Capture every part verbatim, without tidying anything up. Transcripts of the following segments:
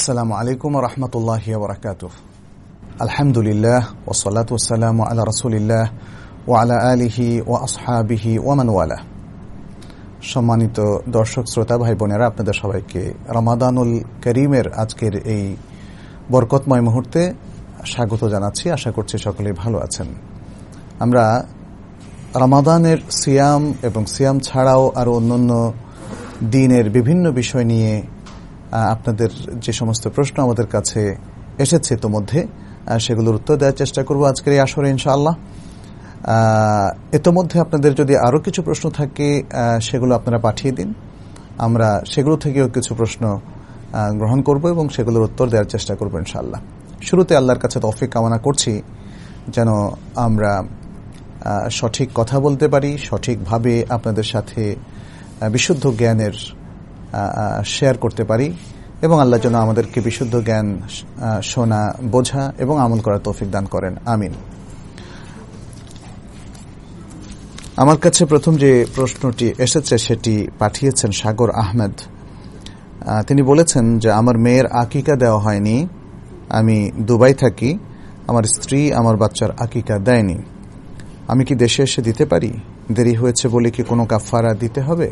আসসালামু আলাইকুম ওয়া রাহমাতুল্লাহি ওয়া বারাকাতুহু। আলহামদুলিল্লাহ ওয়া সলাতু ওয়া সালামু আলা রাসূলিল্লাহ ওয়া আলা আলিহি ওয়া আসহাবিহি ওয়া মান ওয়ালা। সম্মানিত দর্শক শ্রোতা ভাই বোনেরা, আপনাদের সবাইকে রমাদানুল করিমের আজকের এই বরকতময় মুহূর্তে স্বাগত জানাচ্ছি। আশা করছি সকলেই ভালো আছেন। আমরা রমাদানের সিয়াম এবং সিয়াম ছাড়াও আরো অন্যান্য দিনের বিভিন্ন বিষয় নিয়ে আপনাদের যে সমস্ত প্রশ্ন আমাদের কাছে এসেছে ইতোমধ্যে সেগুলোর উত্তর দেওয়ার চেষ্টা করব আজকের এই আসরে ইনশাআল্লাহ। ইতোমধ্যে আপনাদের যদি আরো কিছু প্রশ্ন থাকে সেগুলো আপনারা পাঠিয়ে দিন, আমরা সেগুলো থেকেও কিছু প্রশ্ন গ্রহণ করব এবং সেগুলোর উত্তর দেওয়ার চেষ্টা করব ইনশাআল্লাহ। শুরুতে আল্লাহর কাছে তৌফিক কামনা করছি যেন আমরা সঠিক কথা বলতে পারি, সঠিকভাবে আপনাদের সাথে বিশুদ্ধ জ্ঞানের শেয়ার করতে পারি এবং আল্লাহ যেন আমাদেরকে বিশুদ্ধ জ্ঞান শোনা, বোঝা এবং আমল করার তৌফিক দান করেন, আমিন। আমার কাছে প্রথম যে প্রশ্নটি এসেছে সেটি পাঠিয়েছেন সাগর আহমেদ। তিনি বলেছেন যে আমার মেয়ের আকিকা দেওয়া হয়নি, আমি দুবাই থাকি, আমার স্ত্রী আমার বাচ্চার আকিকা দেয়নি, আমি কি দেশে এসে দিতে পারি? দেরি হয়েছে বলে কি কোনো কাফারা দিতে হবে?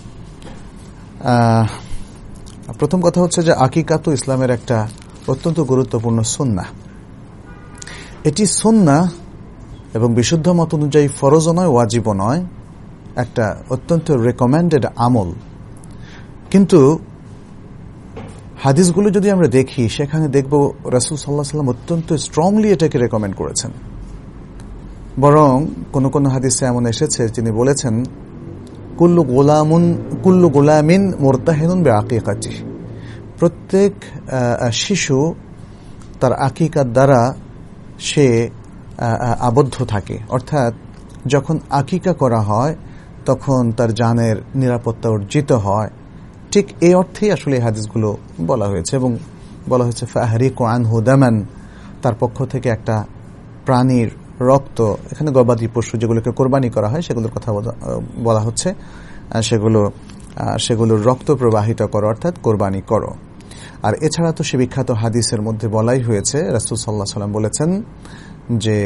প্রথম কথা হচ্ছে যে আকিকা তো ইসলামের একটা অত্যন্ত গুরুত্বপূর্ণ সুন্নাহ। এটি সুন্নাহ এবং বিশুদ্ধ মত অনুযায়ী ফরজও নয়, ওয়াজিবও নয়, একটা অত্যন্ত রেকমেন্ডেড আমল। কিন্তু হাদিসগুলো যদি আমরা দেখি সেখানে দেখব রাসূল সাল্লাল্লাহু আলাইহি ওয়াসাল্লাম অত্যন্ত স্ট্রংলি এটাকে রেকমেন্ড করেছেন। বরং কোন কোন হাদিসে এমন এসেছে যিনি বলেছেন কুল্লু গোলামুন কুল্লু গোলামিন মুরতাহিনুন বিআকিকাতিহি, প্রত্যেক শিশু তার আকিকার দ্বারা সে আবদ্ধ থাকে, অর্থাৎ যখন আকিকা করা হয় তখন তার জানের নিরাপত্তা অর্জিত হয়। ঠিক এই অর্থেই আসলে এই হাদিসগুলো বলা হয়েছে এবং বলা হয়েছে ফাহরিকু আনহু দামান, তার পক্ষ থেকে একটা প্রাণীর রক্ত, এখানে গবাদি পশু যেগুলোকে কোরবানি করা হয় সেগুলোর কথা বলা হচ্ছে, সেগুলো সেগুলোর রক্ত প্রবাহিত করো, অর্থাৎ কোরবানি করো। আর এছাড়া তো সে বিখ্যাত হাদিসের মধ্যে বলাই হয়েছে, রাসূল সাল্লাল্লাহু আলাইহি ওয়াসাল্লাম বলেছেন যে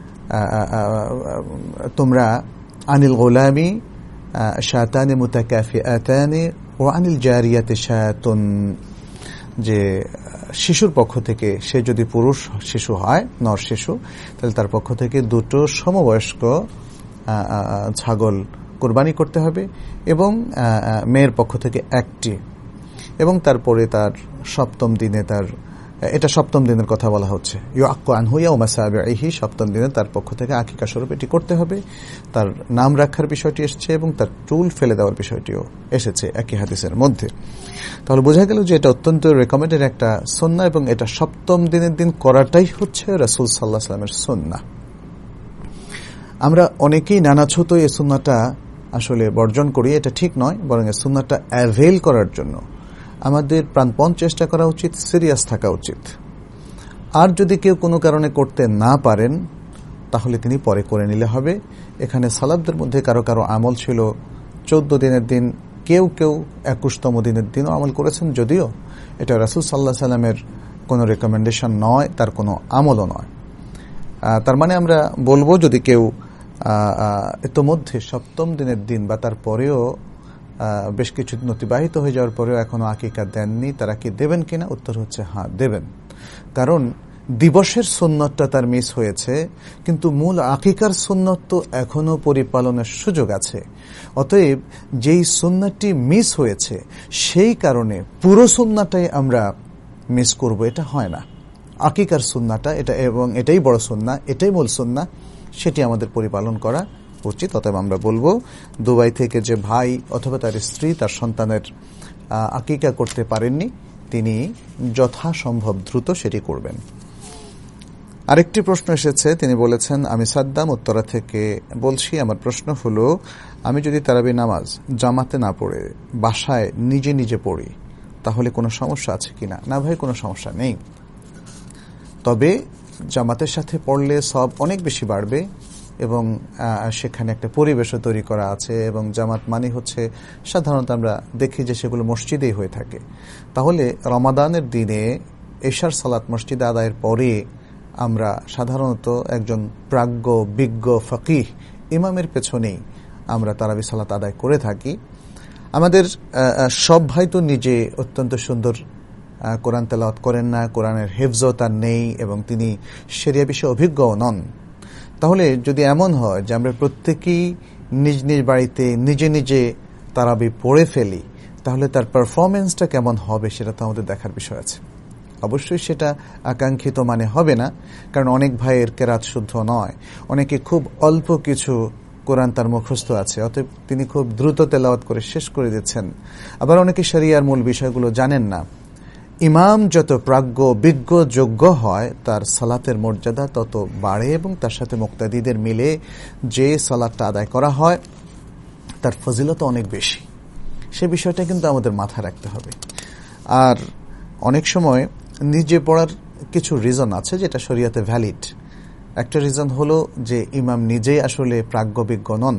তোমরা আনিল গোলামি শাতানি মুতাকাফিআতানি ওয়া আনিল জারিয়াতি শাতুন, যে শিশুর পক্ষ থেকে, সে যদি পুরুষ শিশু হয়, নর শিশু, তাহলে তার পক্ষ থেকে দুটো সমবয়স্ক ছাগল কোরবানি করতে হবে এবং মেয়ের পক্ষ থেকে একটি, এবং তারপরে তার সপ্তম দিনে, তার এটা সপ্তম দিনের কথা বলা হচ্ছে, ইউআক্কু আনহু ইয়াওমা সাবিহি, সপ্তম দিনে তার পক্ষ থেকে আকিকা স্বরূপ এটি করতে হবে। তার নাম রাখার বিষয়টি এসেছে এবং তার চুল ফেলে দেওয়ার বিষয়টিও এসেছে একই হাদিসের মধ্যে। তাহলে বোঝা গেল যে এটা অত্যন্ত রেকমেন্ডেড একটা সুন্নাহ এবং এটা সপ্তম দিনের দিন করাটাই হচ্ছে রাসূল সাল্লাল্লাহু আলাইহি ওয়াসাল্লামের সুন্নাহ। আমরা অনেকেই নানা ছোট এই সুন্নাহটা আসলে বর্জন করি, এটা ঠিক নয়, বরং এই সুন্নাহটা অ্যাভেল করার জন্য আমাদের প্রাণপণ চেষ্টা করা উচিত, সিরিয়াস থাকা উচিত। আর যদি কেউ কোনো কারণে করতে না পারেন তাহলে তিনি পরে করে নিলে হবে। এখানে সালাতদের মধ্যে কারো কারো আমল ছিল চোদ্দ দিনের দিন, কেউ কেউ একুশতম দিনের দিনও আমল করেছেন, যদিও এটা রাসূল সাল্লাল্লাহু আলাইহি ওয়াসাল্লামের কোনো রেকমেন্ডেশন নয়, তার কোনো আমলও নয়। তার মানে আমরা বলবো যদি কেউ ইতোমধ্যে সপ্তম দিনের দিন বা তার পরেও বেশ কিছু দিন অতিবাহিত হয়ে যাওয়ার পরেও এখনো আকিকা দেননি, তারা কি দেবেন কিনা? উত্তর হচ্ছে হ্যাঁ, দেবেন। কারণ দিবসের সুন্নতটা তার মিস হয়েছে, কিন্তু মূল আকিকার সুন্নত তো এখনো পরিপালনের সুযোগ আছে। অতএব যেই সুন্নতটি মিস হয়েছে সেই কারণে পুরো সুন্নাটাই আমরা মিস করব, এটা হয় না। আকিকার সুন্নাটা এটা, এবং এটাই বড় সুন্নাহ, এটাই মূল সুন্নাহ, সেটি আমাদের পরিপালন করা উচিত। অতএব আমরা বলবো দুবাই থেকে যে ভাই অথবা তার স্ত্রী তার সন্তানের আকিকা করতে পারেননি, তিনি যথাসম্ভব দ্রুত সেটি করবেন। আরেকটি প্রশ্ন এসেছে, তিনি বলেছেন আমি সাদ্দাম উত্তরা থেকে বলছি, আমার প্রশ্ন হলো আমি যদি তারাবি নামাজ জামাতে না পড়ে বাসায় নিজে নিজে পড়ি তাহলে কোনো সমস্যা আছে কিনা? না ভাই, কোনো সমস্যা নেই, তবে জামাতের সাথে পড়লে সব অনেক বেশি বাড়বে এবং সেখানে একটা পরিবেশও তৈরি করা আছে, এবং জামাত মানে হচ্ছে সাধারণত আমরা দেখি যে সেগুলো মসজিদেই হয়ে থাকে। তাহলে রমাদানের দিনে এশার সালাত মসজিদে আদায়ের পরে আমরা সাধারণত একজন প্রাজ্ঞ বিজ্ঞ ফকিহ ইমামের পেছনেই আমরা তারাবি সালাত আদায় করে থাকি। আমাদের সব ভাই তো নিজে অত্যন্ত সুন্দর কোরআন তেলাওয়াত করেন না, কোরআনের হেফজও তার নেই, এবং তিনি শরিয়া বিষয়ে অভিজ্ঞও নন। তাহলে যদি এমন হয় যে আমরা প্রত্যেকেই নিজ নিজ বাড়িতে নিজে নিজে তারাবি পড়ে ফেলি, তাহলে তার পারফরমেন্সটা কেমন হবে সেটা তো আমাদের দেখার বিষয় আছে। অবশ্যই সেটা আকাঙ্ক্ষিত মানে হবে না, কারণ অনেক ভাইয়ের কেরাত শুদ্ধ নয়, অনেকে খুব অল্প কিছু কোরআন তার মুখস্থ আছে, অতএব তিনি খুব দ্রুত তেলাওয়াত করে শেষ করে দিচ্ছেন। আবার অনেকে শরিয়ার মূল বিষয়গুলো জানেন না। ইমাম যত প্রাজ্ঞ বিজ্ঞ যোগ্য হয়, তার সালাতের মর্যাদা তত বাড়ে, এবং তার সাথে মুক্তাদিদের মিলে যে সালাতটা আদায় করা হয় তার ফজিলত অনেক বেশি। সে বিষয়টা কিন্তু আমাদের মাথায় রাখতে হবে। আর অনেক সময় নিজে পড়ার কিছু রিজন আছে যেটা শরিয়াতে ভ্যালিড। একটা রিজন হলো যে ইমাম নিজেই আসলে প্রাজ্ঞবিজ্ঞ নন,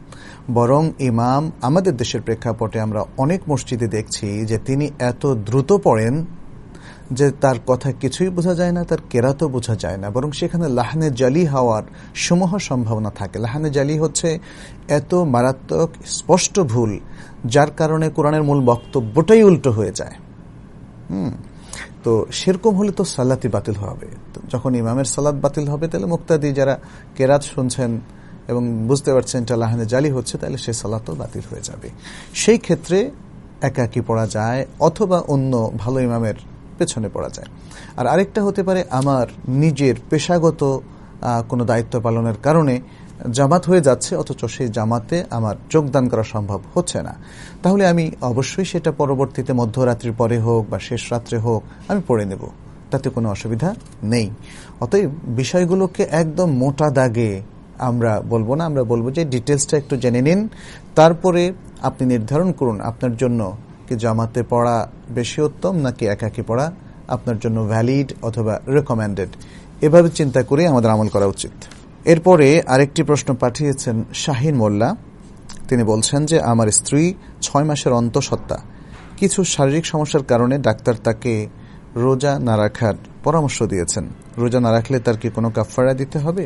বরং ইমাম আমাদের দেশের প্রেক্ষাপটে আমরা অনেক মসজিদে দেখছি যে তিনি এত দ্রুত পড়েন যে তার কথা কিছুই বোঝা যায় না, তার কেরাতও বোঝা যায় না, বরং সেখানে লাহনে জালি হওয়ার সমূহ সম্ভাবনা থাকে। লাহনে জালি হচ্ছে এত মারাত্মক স্পষ্ট ভুল যার কারণে কোরআনের মূল বক্তব্যটাই উল্টো হয়ে যায়। হুম তো সেরকম হলে তো সালাতই বাতিল হবে। যখন ইমামের সালাত বাতিল হবে, তাহলে মুক্তাদি যারা কেরাত শুনছেন এবং বুঝতে পারছেন এটা লাহানে জালি হচ্ছে, তাহলে সে সালাতও বাতিল হয়ে যাবে। সেই ক্ষেত্রে একাকী পড়া যায়, অথবা অন্য ভালো ইমামের পেছনে পড়া যায়। আর আরেকটা হতে পারে আমার নিজের পেশাগত কোনো দায়িত্ব পালনের কারণে জামাত হয়ে যাচ্ছে, অথচ সেই জামাতে আমার যোগদান করা সম্ভব হচ্ছে না। তাহলে আমি অবশ্যই সেটা পরবর্তীতে মধ্যরাত্রির পরে হোক বা শেষ রাত্রে হোক আমি পড়ে নেব, তাতে কোনো অসুবিধা নেই। অতএব বিষয়গুলোকে একদম মোটা দাগে আমরা বলবো না, আমরা বলবো যে ডিটেলসটা একটু জেনে নিন, তারপরে আপনি নির্ধারণ করুন আপনার জন্য কি জামাতে পড়া বেশি উত্তম নাকি একাকী পড়া আপনার জন্য ভ্যালিড অথবা রেকমেন্ডেড। এভাবে চিন্তা করে আমাদের আমল করা উচিত। এরপরে আরেকটি প্রশ্ন পাঠিয়েছেন শাহিন মোল্লা। তিনি বলছেন যে আমার স্ত্রী ছয় মাসের অন্তঃসত্ত্বা, কিছু শারীরিক সমস্যার কারণে ডাক্তার তাকে রোজা না রাখার পরামর্শ দিয়েছেন। রোজা না রাখলে তার কি কোনো কাফারা দিতে হবে?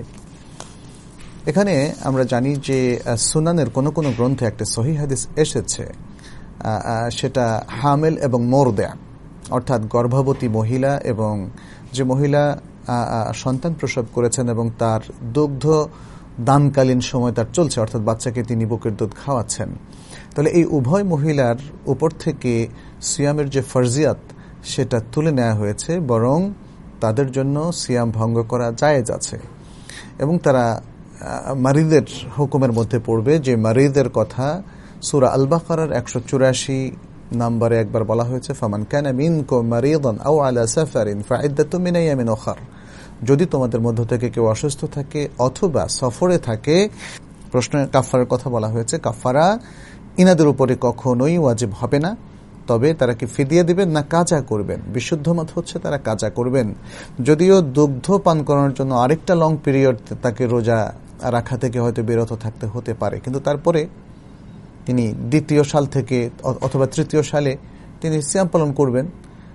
এখানে আমরা জানি যে সুনানের কোন কোন গ্রন্থে একটা সহিহ হাদিস এসেছে, সেটা হামেল এবং মোরদা, অর্থাৎ গর্ভবতী মহিলা এবং যে মহিলা সন্তান প্রসব করেছেন এবং তার দুগ্ধ দানকালীন সময় তার চলছে, অর্থাৎ বাচ্চাকে তিনি বুকের দুধ খাওয়াচ্ছেন। তাহলে এই উভয় মহিলার উপর থেকে সিয়ামের যে ফরজিয়াত সেটা তুলে নেওয়া হয়েছে, বরং তাদের জন্য সিয়াম ভঙ্গ করা জায়েজ আছে, এবং তারা মারিদের হুকুমের মধ্যে পড়বে, যে মারিদের কথা সূরা আল বাকারার একশো চুরাশি নম্বরে একবার বলা হয়েছে, ফামান কানা মিনকুম মারিদান আও আলা সাফারিন ফাইদ্দাতুম মিন আইয়ামিন উখর। যদি তোমাদের মধ্য থেকে কেউ অসুস্থ থাকে অথবা সফরে থাকে, প্রশ্নে কাফারার কথা বলা হয়েছে। কাফারা ইনাদের উপরে কখনোই ওয়াজিব হবে না, তবে তারা কি ফিদিয়া দিবেন না কাজা করবেন? বিশুদ্ধ মত হচ্ছে তারা কাজা করবেন। যদিও দুগ্ধ পান করানোর জন্য আরেকটা লং পিরিয়ড তাকে রোজা রাখা থেকে হয়তো বিরত থাকতে হতে পারে, কিন্তু তারপরে তিনি দ্বিতীয় সাল থেকে অথবা তৃতীয় সালে তিনি সিয়াম পালন করবেন।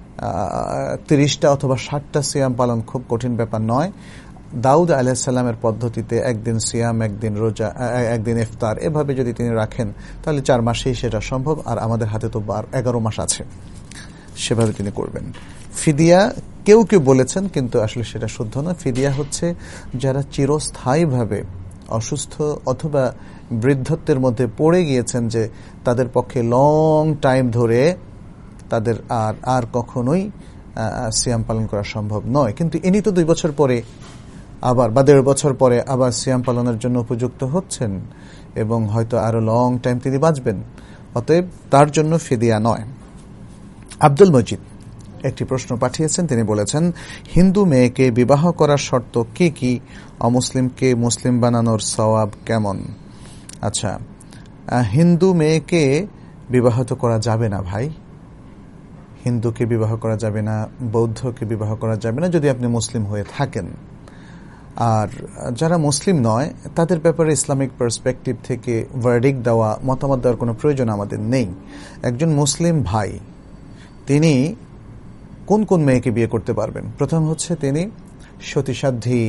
তিরিশটা অথবা ষাটটা সিয়াম পালন খুব কঠিন ব্যাপার নয়। দাউদ আলাইহিস সালামের পদ্ধতিতে একদিন সিয়াম, একদিন রোজা, একদিন ইফতার, এভাবে যদি তিনি রাখেন তাহলে চার মাসেই সেটা সম্ভব। আর আমাদের হাতে তো এগারো মাস আছে, সেভাবে তিনি করবেন। ফিদিয়া কেউ কেউ বলেছেন, কিন্তু আসলে সেটা শুদ্ধ নয়। ফিদিয়া হচ্ছে যারা চিরস্থায়ীভাবে অসুস্থ অথবা বৃদ্ধত্বের মধ্যে পড়ে গিয়েছেন, যে তাদের পক্ষে লং টাইম ধরে তাদের আর আর কখনোই সিয়াম পালন করা সম্ভব নয়, কিন্তু ইনি তো দুই বছর পরে আবার বা দেড় বছর পরে আবার সিয়াম পালনের জন্য উপযুক্ত হচ্ছেন এবং হয়তো আরো লং টাইম তিনি বাঁচবেন, অতএব তার জন্য ফিদিয়া নয়। আব্দুল মজিদ একটি প্রশ্ন পাঠিয়েছেন। তিনি বলেছেন, হিন্দু মেয়েকে বিবাহ করার শর্ত কি কি? অমুসলিমকে মুসলিম বানানোর সওয়াব কেমন? আচ্ছা, হিন্দু মেয়েকে বিবাহ তো করা যাবে না ভাই, হিন্দুকে বিবাহ করা যাবে না, বৌদ্ধকে বিবাহ করা যাবে না যদি আপনি মুসলিম হয়ে থাকেন। আর যারা মুসলিম নয় তাদের ব্যাপারে ইসলামিক পার্সপেক্টিভ থেকে ভার্ডিক্ট দেওয়া, মতামত দেওয়ার কোনো প্রয়োজন আমাদের নেই। একজন মুসলিম ভাই তিনি কোন কোন মেয়েকে বিয়ে করতে পারবেন? প্রথম হচ্ছে তিনি সতীসাধ্যী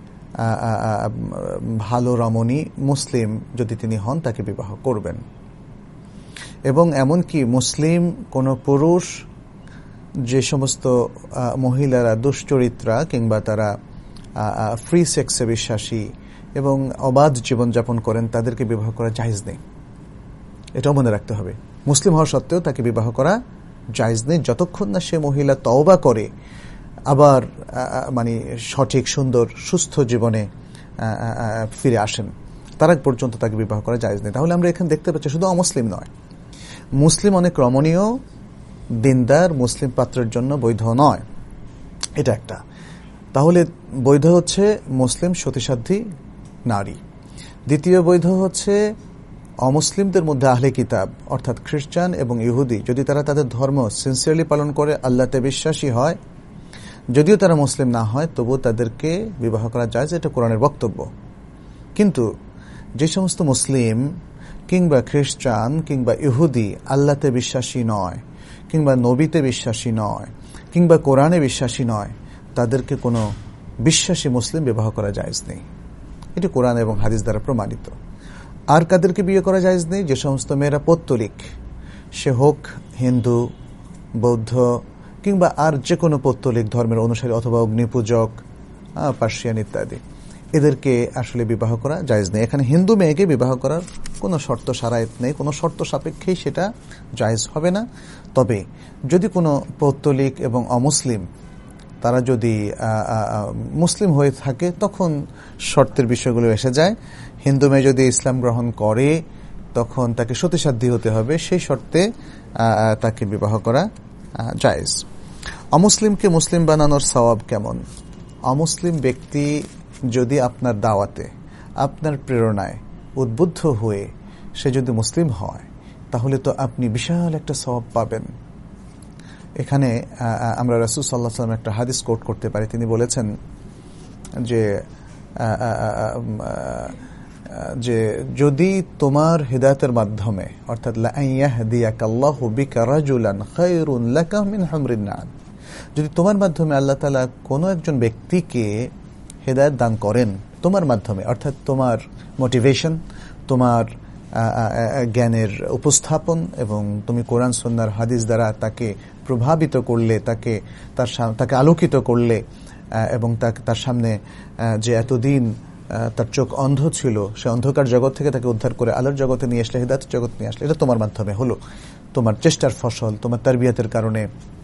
ভালো রমণী মুসলিম যদি তিনি হন তাকে বিবাহ করবেন। এবং এমনকি মুসলিম কোন পুরুষ যে সমস্ত মহিলারা দুশ্চরিত্রা কিংবা তারা ফ্রি সেক্সে বিশ্বাসী এবং অবাধ জীবনযাপন করেন তাদেরকে বিবাহ করা জায়েজ নেই। এটাও মনে রাখতে হবে। মুসলিম হওয়া সত্ত্বেও তাকে বিবাহ করা জায়েজ নেই যতক্ষণ না সে মহিলা তওবা করে আবার মানে সঠিক সুন্দর সুস্থ জীবনে ফিরে আসেন, তার আগ পর্যন্ত তাকে বিবাহ করা জায়েজ নেই। তাহলে আমরা এখানে দেখতে পাচ্ছি শুধু অমুসলিম নয়, মুসলিম অনেক রমণীয় দিনদার মুসলিম পাত্রের জন্য বৈধ নয়, এটা একটা। তাহলে বৈধ হচ্ছে মুসলিম সতীসাধ্যী নারী। দ্বিতীয় বৈধ হচ্ছে অমুসলিমদের মধ্যে আহলে কিতাব অর্থাৎ খ্রিস্টান এবং ইহুদি, যদি তারা তাদের ধর্ম সিনসিয়ারলি পালন করে, আল্লাহতে বিশ্বাসী হয়, যদিও তারা মুসলিম না হয় তবুও তাদেরকে বিবাহ করা যায়, এটা কোরআনের বক্তব্য। কিন্তু যে সমস্ত মুসলিম কিংবা খ্রিস্টান কিংবা ইহুদি আল্লাহতে বিশ্বাসী নয়, কিংবা নবীতে বিশ্বাসী নয়, কিংবা কোরআনে বিশ্বাসী নয়, তাদেরকে কোনো বিশ্বাসী মুসলিম বিবাহ করা জায়েজ নেই। এটি কোরআন এবং হাদিস দ্বারা প্রমাণিত। আর কাদেরকে বিয়ে করা জায়েজ নেই? যে সমস্ত মেয়েরা পৌত্তলিক, সে হোক হিন্দু, বৌদ্ধ কিংবা আর যে কোনো পৌত্তলিক ধর্মের অনুসারী অথবা অগ্নিপূজক, পার্সিয়ান ইত্যাদি, এদেরকে আসলে বিবাহ করা জায়েজ নেই। এখানে হিন্দু মেয়েকে বিবাহ করার কোনো শর্ত শারায়েত নেই, কোনো শর্ত সাপেক্ষেই সেটা জায়েজ হবে না। তবে যদি কোনো পৌত্তলিক এবং অমুসলিম তারা যদি মুসলিম হয়ে থাকে তখন শর্তের বিষয়গুলো এসে যায়। হিন্দু মেয়ে যদি ইসলাম গ্রহণ করে তখন তাকে সতীসাধ্যী হতে হবে, সেই শর্তে তাকে বিবাহ করা জায়েজ। অমুসলিমকে মুসলিম বানানোর সওয়াব কেমন? অমুসলিম ব্যক্তি যদি আপনার দাওয়াতে, আপনার প্রেরণায় উদ্বুদ্ধ হয়ে সে যদি মুসলিম হয় তাহলে তো আপনি বিশাল একটা সওয়াব পাবেন। এখানে আমরা রাসূল সাল্লাল্লাহু আলাইহি ওয়াসাল্লাম একটা হাদিস কোট করতে পারি। তিনি বলেছেন যে যে যদি তোমার হিদায়াতের মাধ্যমে অর্থাৎ লা ইয়াহদিয়াকাল্লাহু বিকা রাজুলান খায়রুন লাকা মিন হুমরিন না'ম, যদি তোমার মাধ্যমে আল্লাহ তাআলা কোনো একজন ব্যক্তিকে হিদায়াত দান করেন তোমার মাধ্যমে, অর্থাৎ তোমার মোটিভেশন, তোমার জ্ঞানের উপস্থাপন এবং তুমি কোরআন সুন্নাহর হাদিস দ্বারা তাকে প্রভাবিত করলে, তাকে তার তাকে আলোকিত করলে এবং তার সামনে যে এতদিন তার চোখ অন্ধ ছিল সে অন্ধকার জগৎ থেকে তাকে উদ্ধার করে আলোর জগতে নিয়ে আসলে, হিদায়াতের জগৎ নিয়ে আসলে, এটা তোমার মাধ্যমে হলো, তোমার চেষ্টার ফসল, তোমার তারবিয়াতের কারণে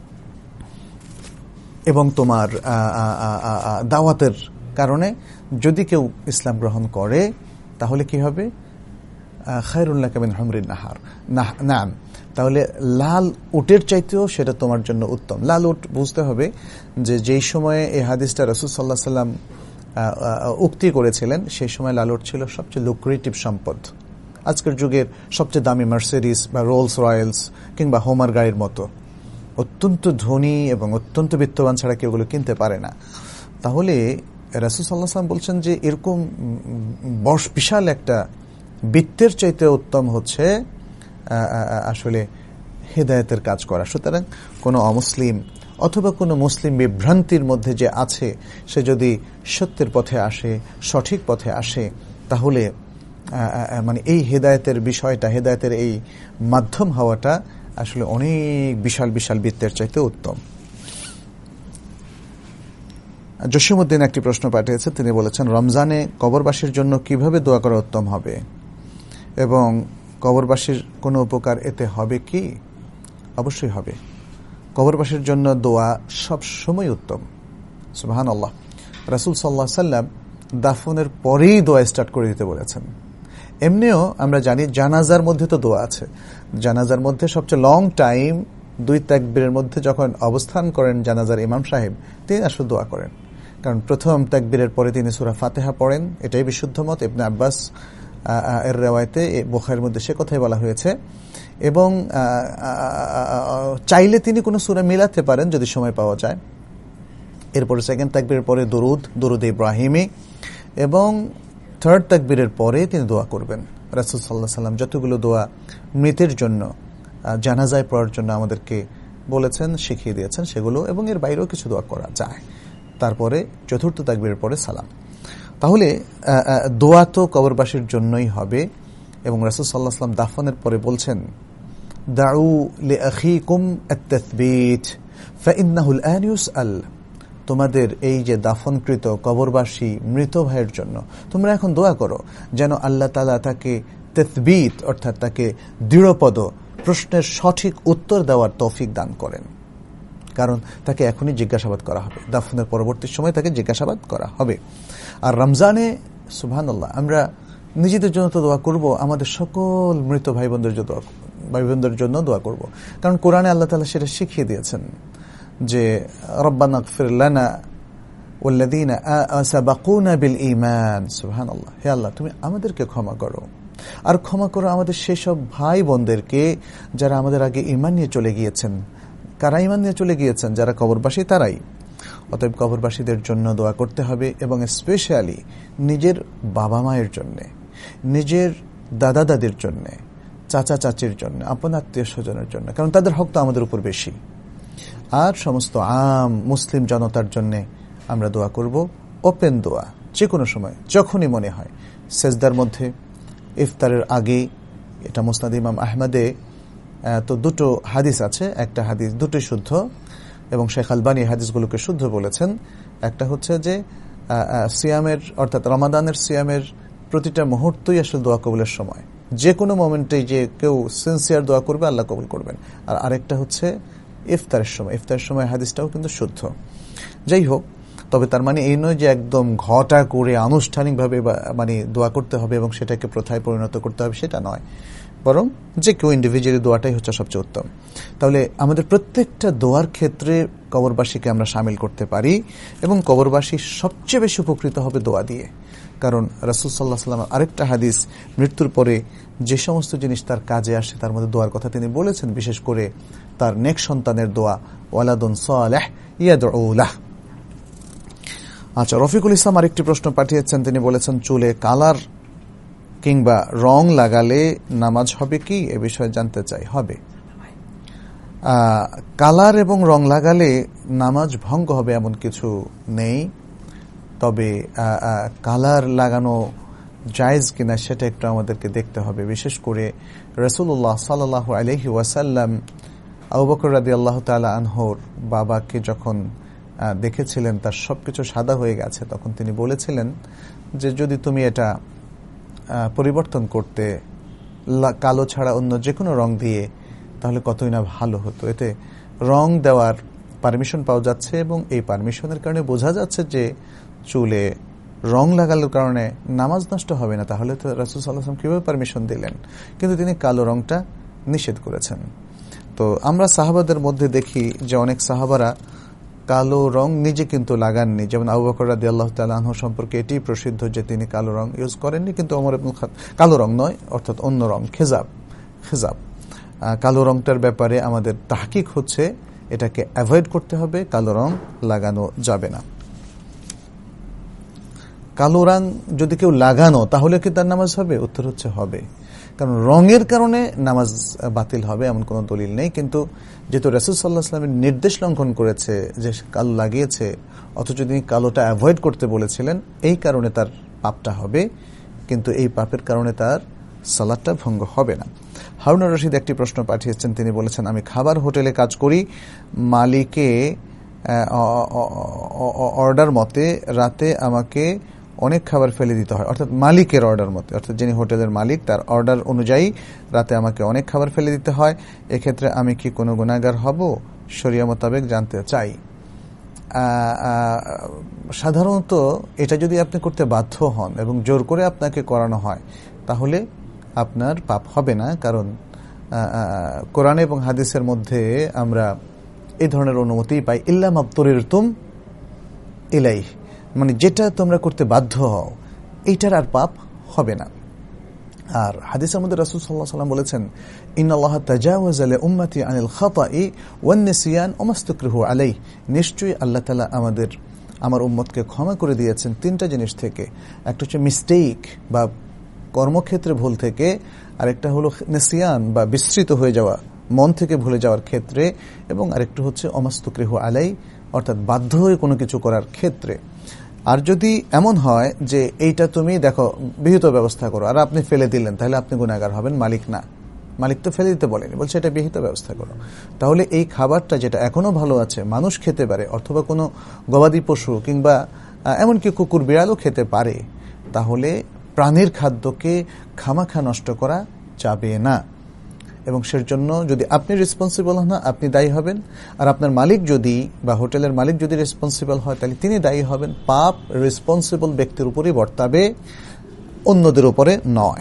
এবং তোমার দাওয়াতের কারণে যদি কেউ ইসলাম গ্রহণ করে তাহলে কি হবে? খায়রুন লাকা মিন হুমরিন নাহার না'ম, তাহলে লাল উটের চাইতেও সেটা তোমার জন্য উত্তম। লাল উট বুঝতে হবে যে যেই সময়ে এই হাদিসটা রাসূল সাল্লাল্লাহু আলাইহি ওয়াসাল্লাম উক্তি করেছিলেন সেই সময় লাল উট ছিল সবচেয়ে লুক্রেটিভ সম্পদ। আজকের যুগের সবচেয়ে দামি মার্সিডিজ বা রোলস রয়েলস কিংবা হোমার গাড়ির মতো অত্যন্ত ধনী এবং অত্যন্ত বিত্তবান ছাড়া কেউ এগুলো কিনতে পারে না। তাহলে রাসূল সাল্লাল্লাহু আলাইহি ওয়াসাল্লাম বলছেন যে এরকম বর্ষ বিশাল একটা বিত্তের চাইতে উত্তম হচ্ছে আসলে হিদায়াতের কাজ করা। সুতরাং কোনো অমুসলিম অথবা কোনো মুসলিম বিভ্রান্তির মধ্যে যে আছে সে যদি সত্যের পথে আসে, সঠিক পথে আসে, তাহলে মানে এই হিদায়াতের বিষয়টা, হিদায়াতের এই মাধ্যম হওয়াটা আসলে অনেক বিশাল বিশাল বিত্তের চাইতে উত্তম। জসিমউদ্দিন একটি প্রশ্ন পাঠিয়েছে, তিনি বলেছেন রমজানে কবরবাসীর জন্য কিভাবে দোয়া করা উত্তম হবে এবং কবরবাসীর কোনো উপকার এতে হবে কি? অবশ্যই হবে। কবরবাসীর জন্য দোয়া সব সময় উত্তম। সুবহানাল্লাহ। রাসূল সাল্লাল্লাহু আলাইহি ওয়াসাল্লাম দাফনের পরেই দোয়া স্টার্ট করে দিতে বলেছেন। এমনিও আমরা জানি জানাজার মধ্যে তো দোয়া আছে। জানাজার মধ্যে সবচেয়ে লং টাইম দুই তাকবীরের মধ্যে যখন অবস্থান করেন জানাজার ইমাম সাহেব, তিনি আসলে দোয়া করেন। কারণ প্রথম তাকবীরের পরে তিনি সূরা ফাতিহা পড়েন, এটাই বিশুদ্ধ মত। ইবনে আব্বাস এর রিওয়ায়াতে বুখারীর মধ্যে সে কথাই বলা হয়েছে। এবং চাইলে তিনি কোনো সূরা মিলাতে পারেন যদি সময় পাওয়া যায়। এরপরে সেকেন্ড তাকবীরের পরে দরুদ, দরুদ ইব্রাহিমি, এবং থার্ড তাকবীরের পরে তিনি দোয়া করবেন। রাসূল সাল্লাল্লাহু আলাইহি ওয়াসাল্লাম যতগুলো দোয়া মৃতের জন্য, জানাজায় পড়ার জন্য আমাদেরকে বলেছেন, শিখিয়ে দিয়েছেন সেগুলো, এবং এর বাইরেও কিছু দোয়া করা যায়। তারপরে চতুর্থ তাকবীরের পরে সালাম। তাহলে দোয়া তো কবরবাসীর জন্যই হবে। এবং রাসূল সাল্লাল্লাহু আলাইহি ওয়াসাল্লাম দাফনের পরে বলছেন, দাউ লিআখিকুম আত-তাসবীত ফাইন্নাহু আল-আন ইউসআল। তোমাদের এই যে দাফনকৃত কবরবাসী মৃত ভাইয়ের জন্য তোমরা এখন দোয়া করো যেন আল্লাহ তাআলা তাকে তাসবীত অর্থাৎ তাকে দৃঢ়পদ প্রশ্নের সঠিক উত্তর দেওয়ার তৌফিক দান করেন, কারণ তাকে এখনই জিজ্ঞাসাবাদ করা হবে, দাফনের পরবর্তী সময় তাকে জিজ্ঞাসাবাদ করা হবে। আর রমজানে সুবহানাল্লাহ আমরা নিজেদের জন্য তো দোয়া করব, আমাদের সকল মৃত ভাই বোনদের জন্য ভাই বোনদের জন্য দোয়া করব, কারণ কোরআনে আল্লাহ তাআলা সেটা শিখিয়ে দিয়েছেন যে রব্বানা ইগফির লানা ওয়াল্লাযীনা সাবাকুনা বিল ঈমান। সুবহানাল্লাহ, হে আল্লাহ তুমি আমাদেরকে ক্ষমা করো, আর ক্ষমা করো আমাদের সেসব ভাই বোনদেরকে যারা আমাদের আগে ঈমান নিয়ে চলে গিয়েছেন। কারা ঈমান নিয়ে চলে গিয়েছেন? যারা কবরবাসী, তারাই। অতএব কবরবাসীদের জন্য দোয়া করতে হবে, এবং স্পেশালি নিজের বাবা মায়ের জন্য, নিজের দাদা দাদির জন্য, চাচা চাচির জন্য, আপন আত্মীয় স্বজনের জন্য, কারণ তাদের হক তো আমাদের উপর বেশি। আর সমস্ত আম মুসলিম জনতার জন্য আমরা দোয়া করব, ওপেন দোয়া, যে কোনো সময় যখনই মনে হয়। সেজদার মধ্যে, ইফতারের আগে, এটা মুসনাদ ইমাম আহমদে তো দুটো হাদিস আছে, একটা হাদিস দুটোই শুদ্ধ, এবং শেখ আলবানী হাদিসগুলোকে শুদ্ধ বলেছেন। একটা হচ্ছে যে সিয়ামের অর্থাৎ রমাদানের সিয়ামের প্রতিটা মুহূর্তই আসলে দোয়া কবুলের সময়, যে কোনো মোমেন্টে যে কেউ সিনসিয়ার দোয়া করবে আল্লাহ কবুল করবেন। আর আরেকটা হচ্ছে ইফতারের সময়, ইফতারের সময় হাদিসটাও কিন্তু শুদ্ধ। যাই হোক, তবে তার মানে এই নয় যে একদম ঘটা করে আনুষ্ঠানিকভাবে মানে দোয়া করতে হবে এবং সেটাকে প্রথায় পরিণত করতে হবে, সেটা নয়, বরং যে কেউ ইন্ডিভিজুয়ালি দোয়াটাই হচ্ছে সবচেয়ে উত্তম। তাহলে আমাদের প্রত্যেকটা দোয়ার ক্ষেত্রে কবরবাসীকে আমরা শামিল করতে পারি, এবং কবরবাসী সবচেয়ে বেশি উপকৃত হবে দোয়া দিয়ে। কারণ রাসূল সাল্লাল্লাহু আলাইহি ওয়াসাল্লাম আরেকটা হাদিস, মৃত্যুর পরে যে সমস্ত জিনিস তার কাজে আসে তার মধ্যে দোয়ার কথা তিনি বলেছেন, বিশেষ করে তার নেক সন্তানের দোয়া, ওয়ালাদুন সালেহ ইয়াদউ লাহ। আচ্ছা, রফিকুল ইসলাম আরেকটি প্রশ্ন পাঠিয়েছেন, তিনি বলেছেন চুলে কালার কিংবা রং লাগালে নামাজ হবে কি, এ বিষয়ে জানতে চাই। হবে, কালার এবং রং লাগালে নামাজ ভঙ্গ হবে এমন কিছু নেই, তবে কালার লাগানো জায়েজ কিনা সেটা একটু আমাদেরকে দেখতে হবে। বিশেষ করে রাসূলুল্লাহ সাল্লাল্লাহু আলাইহি ওয়াসাল্লাম আবু বকর রাদিয়াল্লাহু তাআলা আনহুর বাবাকে যখন দেখেছিলেন তার সবকিছু সাদা হয়ে গেছে, তখন তিনি বলেছিলেন যে যদি তুমি এটা পরিবর্তন করতে কালো ছাড়া অন্য যে কোনো রং দিয়ে, তাহলে কতই না ভালো হতো। এতে রং দেওয়ার পারমিশন পাওয়া যাচ্ছে, এবং এই পারমিশনের কারণে বোঝা যাচ্ছে যে চুলে রং লাগানোর কারণে নামাজ নষ্ট হবে না। তাহলে তো রাসূল সাল্লাল্লাহু আলাইহি ওয়াসাল্লাম কিভাবে পারমিশন দিলেন? কিন্তু তিনি কালো রংটা নিষেধ করেছেন। তো আমরা সাহাবাদের মধ্যে দেখি যে অনেক সাহাবারা কালো রং নিজে কিন্তু লাগাননি, যেমন আবু বকর রাদিয়াল্লাহু তাআলা আনহু সম্পর্কে এটি প্রসিদ্ধ যে তিনি কালো রং ইউজ করেননি, কিন্তু ওমর ইবনুল খাত্তাব কালো রং নয়, অর্থাৎ অন্য রং, খেজাব খেজাব কালো রংটার ব্যাপারে আমাদের তাহকিক হচ্ছে এটাকে অ্যাভয়েড করতে হবে, কালো রং লাগানো যাবে না। কালো রং যদি কেউ লাগানো, তাহলে কি তার নামাজ হবে? উত্তর হচ্ছে হবে, কারণ রঙের কারণে নামাজ বাতিল হবে এমন কোনো দলিল নেই। কিন্তু যেহেতু রাসূল সাল্লাল্লাহু আলাইহি ওয়াসাল্লামের নির্দেশ লঙ্ঘন করেছে যে কালো লাগিয়েছে, অথচ তিনি কালোটা অ্যাভয়েড করতে বলেছিলেন, এই কারণে তার পাপটা হবে, কিন্তু এই পাপের কারণে তার সালাতটা ভঙ্গ হবে না। হারুন রশিদ একটি প্রশ্ন পাঠিয়েছেন, তিনি বলেছেন আমি খাবার হোটেলে কাজ করি, মালিকে অর্ডার মতে রাতে আমাকে অনেক খাবার ফেলে দিতে হয়, অর্থাৎ মালিকের অর্ডার মতে, অর্থাৎ যিনি হোটেলের মালিক তার অর্ডার অনুযায়ী রাতে আমাকে অনেক খাবার ফেলে দিতে হয়, এক্ষেত্রে আমি কি কোনো গুনাহগার হব? শরিয়া মোতাবেক জানতে চাই। সাধারণত এটা যদি আপনি করতে বাধ্য হন এবং জোর করে আপনাকে করানো হয়, তাহলে আপনার পাপ হবে না, কারণ কোরআন এবং হাদিসের মধ্যে আমরা এই ধরনের অনুমতি পাই, ইল্লা মাবতুরিরতুম ইলাইহি, মানে যেটা তোমরা করতে বাধ্য হও এইটার আর পাপ হবে না। আর হাদিসের মধ্যে রাসূল সাল্লাল্লাহু আলাইহি ওয়াসাল্লাম বলেছেন ইন্নাল্লাহা তাজাওয়াজা লি উম্মতি আনিল খাতাই ওয়ান নিসিয়ান ওয়া মাস্তুকরিহু আলাইহি, নিশ্চয়ই আল্লাহ তাআলা আমাদের আমার উম্মতকে ক্ষমা করে দিয়েছেন তিনটা জিনিস থেকে। একটা হচ্ছে মিস্টেক বা কর্মক্ষেত্রে ভুল থেকে, আরেকটা হলো নেসিয়ান বা বিস্মৃত হয়ে যাওয়া, মন থেকে ভুলে যাওয়ার ক্ষেত্রে, এবং আরেকটা হচ্ছে অমাস্তুকরিহু আলাই, অর্থাৎ বাধ্য হয়ে কোনো কিছু করার ক্ষেত্রে। আর যদি এমন হয় যে এইটা তুমি দেখো বিহিত ব্যবস্থা করো আর আপনি ফেলে দিলেন, তাহলে আপনি গুনাহগার হবেন, মালিক না। মালিক তো ফেলে দিতে বলেনি, বলছে এটা বিহিত ব্যবস্থা করো। তাহলে এই খাবারটা যেটা এখনো ভালো আছে, মানুষ খেতে পারে, অথবা কোনো গবাদি পশু কিংবা এমনকি কুকুর বিড়ালও খেতে পারে, তাহলে প্রাণীর খাদ্যকে খামাখা নষ্ট করা যাবে না। এবং সের জন্য যদি আপনি রেসপন্সিবল হন না, আপনি দায়ী হবেন। আর আপনার মালিক যদি বা হোটেলের মালিক যদি রেসপন্সিবল হয়, তাহলে তিনি দায়ী হবেন। পাপ রেসপন্সিবল ব্যক্তির উপরই বর্তাবে, অন্যদের উপরে নয়।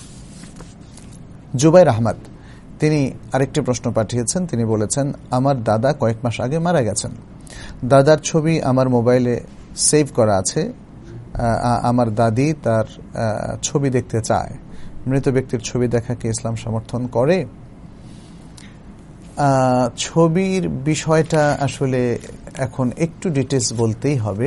জুবাইর আহমদ তিনি আরেকটি প্রশ্ন পাঠিয়েছেন। তিনি বলেছেন, আমার দাদা কয়েক মাস আগে মারা গেছেন। দাদার ছবি আমার মোবাইলে সেভ করা আছে। আমার দাদি তার ছবি দেখতে চায়। মৃত ব্যক্তির ছবি দেখা কি ইসলাম সমর্থন করে? ছবির বিষয়টা আসলে এখন একটু ডিটেলস বলতেই হবে।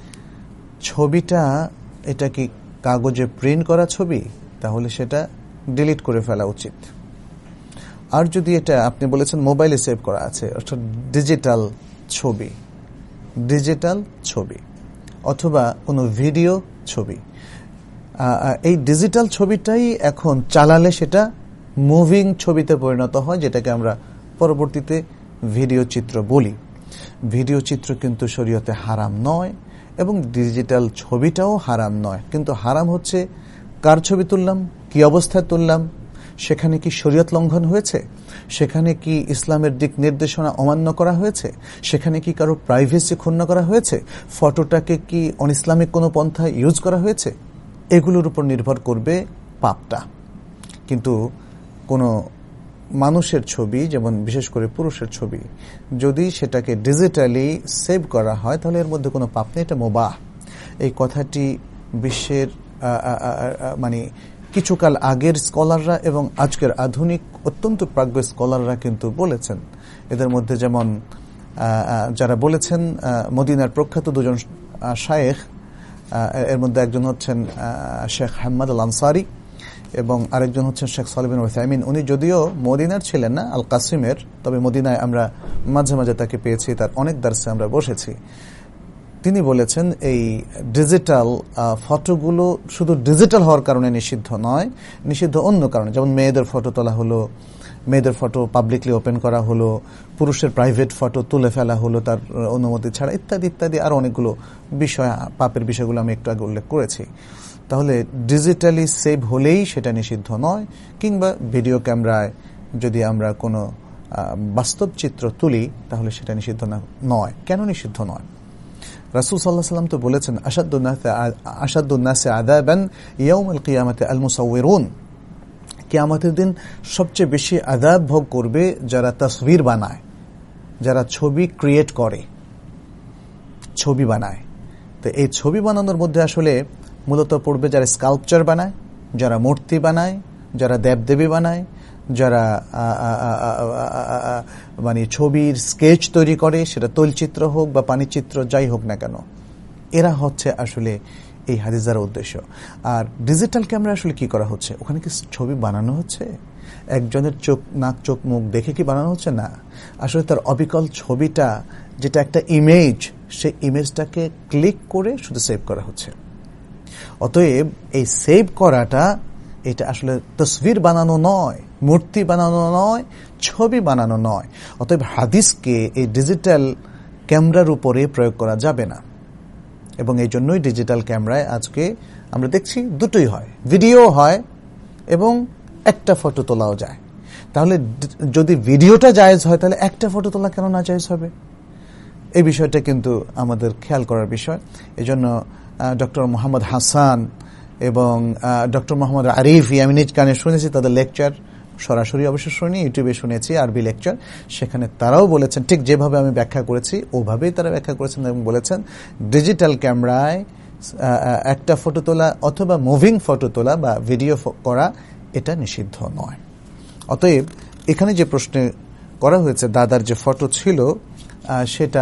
ছবিটা এটা কি কাগজে প্রিন্ট করা ছবি, তাহলে সেটা ডিলিট করে ফেলা উচিত। আর যদি এটা আপনি বলেছেন মোবাইলে সেভ করা আছে, অর্থাৎ ডিজিটাল ছবি, ডিজিটাল ছবি অথবা কোনো ভিডিও ছবি, এই ডিজিটাল ছবিটাই এখন চালালে সেটা মুভিং ছবিতে পরিণত হয়, যেটাকে আমরা পরবর্তীতে ভিডিও চিত্র বলি। ভিডিও চিত্র কিন্তু শরীয়তে হারাম নয়, এবং ডিজিটাল ছবিটাও হারাম নয়। কিন্তু হারাম হচ্ছে কার ছবি তুললাম, কি অবস্থায় তুললাম, সেখানে কি শরীয়ত লঙ্ঘন হয়েছে, সেখানে কি ইসলামের দিক নির্দেশনা অমান্য করা হয়েছে, সেখানে কি কারো প্রাইভেসি ক্ষুণ্ণ করা হয়েছে, ফটোটাকে কি অনইসলামিক কোনো পন্থায় ইউজ করা হয়েছে, এগুলোর উপর নির্ভর করবে পাপটা। কিন্তু কোনো মানুষের ছবি, যেমন বিশেষ করে পুরুষের ছবি, যদি সেটাকে ডিজিটালি সেভ করা হয়, তাহলে এর মধ্যে কোনো পাপ নেই, এটা মুবাহ। এই কথাটি বিশ্বের মানে কিছুকাল আগের স্কলাররা এবং আজকের আধুনিক অত্যন্ত প্রাজ্ঞ স্কলাররা কিন্তু বলেছেন। এদের মধ্যে যেমন যারা বলেছেন মদিনার প্রখ্যাত দুজন শায়েখ, এর মধ্যে একজন হচ্ছেন শেখ হাম্মাদ আল আনসারি এবং আরেকজন হচ্ছেন শেখ সালেহ বিন উসাইমিন। উনি যদিও মদিনার ছিলেন না, আল কাসিমের, তবে মদিনায় আমরা মাঝে মাঝে তাকে পেয়েছি, তার অনেক দার্সে আমরা বসেছি। তিনি বলেছেন এই ডিজিটাল ফটোগুলো শুধু ডিজিটাল হওয়ার কারণে নিষিদ্ধ নয়, নিষিদ্ধ অন্য কারণে, যেমন মেয়েদের ফটো তোলা হলো, মেয়েদের ফটো পাবলিকলি ওপেন করা হলো, পুরুষের প্রাইভেট ফটো তুলে ফেলা হলো তার অনুমতি ছাড়া, ইত্যাদি ইত্যাদি আরো অনেকগুলো বিষয়, পাপের বিষয়গুলো আমি একটু আগে উল্লেখ করেছি। তাহলে ডিজিটালি সেভ হলেই সেটা নিষিদ্ধ নয়, কিংবা ভিডিও ক্যামেরায় যদি আমরা কোনো বাস্তব চিত্র তুলি, তাহলে সেটা নিষিদ্ধ নয়। কেন নিষিদ্ধ নয়? রাসূল সাল্লাল্লাহু আলাইহি ওয়াসাল্লাম তো বলেছেন, আশাদ্দুন নাসি আযাবান ইয়াউমুল কিয়ামাতি আল মুসাউয়িরুন, কিয়ামতের দিন সবচেয়ে বেশি আযাব ভোগ করবে যারা তাসবির বানায়, যারা ছবি ক্রিয়েট করে, ছবি বানায়। তো এই ছবি বানানোর মধ্যে আসলে মূলত পড়বে যারা স্কাল্পচার বানায়, যারা মূর্তি বানায়, যারা দেবদেবী বানায়, যারা মানে ছবির স্কেচ তৈরি করে, সেটা তৈলচিত্র হোক বা পানিচিত্র যাই হোক না কেন, এরা হচ্ছে আসলে এই হাদিসের উদ্দেশ্য। আর ডিজিটাল ক্যামেরা আসলে কি করা হচ্ছে? ওখানে কি ছবি বানানো হচ্ছে? একজনের চোখ, নাক, চোখ, মুখ দেখে কি বানানো হচ্ছে? না, আসলে তার অবিকল ছবিটা, যেটা একটা ইমেজ, সেই ইমেজটাকে ক্লিক করে শুধু সেভ করা হচ্ছে। অতএব এই সেভ করাটা, এটা আসলে তসবির বানানো নয়, মূর্তি বানানো নয়, ছবি বানানো নয়। অতএব হাদিসকে এই ডিজিটাল ক্যামেরার উপরে প্রয়োগ করা যাবে না। এবং এই জন্যই ডিজিটাল ক্যামেরায় আজকে আমরা দেখছি দুটোই হয়, ভিডিও হয় এবং একটা ফটো তোলাও যায়। তাহলে যদি ভিডিওটা জায়েজ হয়, তাহলে একটা ফটো তোলা কেন না জায়েজ হবে? এই বিষয়টা কিন্তু আমাদের খেয়াল করার বিষয়। এজন্য ডক্টর মোহাম্মদ হাসান এবং ডক্টর মোহাম্মদ আরিফ, আমি নিজ কানে শুনেছি তাদের লেকচার, সরাসরি অবশ্য শুনি, ইউটিউবে শুনেছি আরবি লেকচার। সেখানে তারাও বলেছেন, ঠিক যেভাবে আমি ব্যাখ্যা করেছি ওভাবেই তারা ব্যাখ্যা করেছেন এবং বলেছেন ডিজিটাল ক্যামেরায় একটা ফটো তোলা অথবা মুভিং ফটো তোলা বা ভিডিও করা এটা নিষিদ্ধ নয়। অতএব এখানে যে প্রশ্ন করা হয়েছে, দাদার যে ফটো ছিল সেটা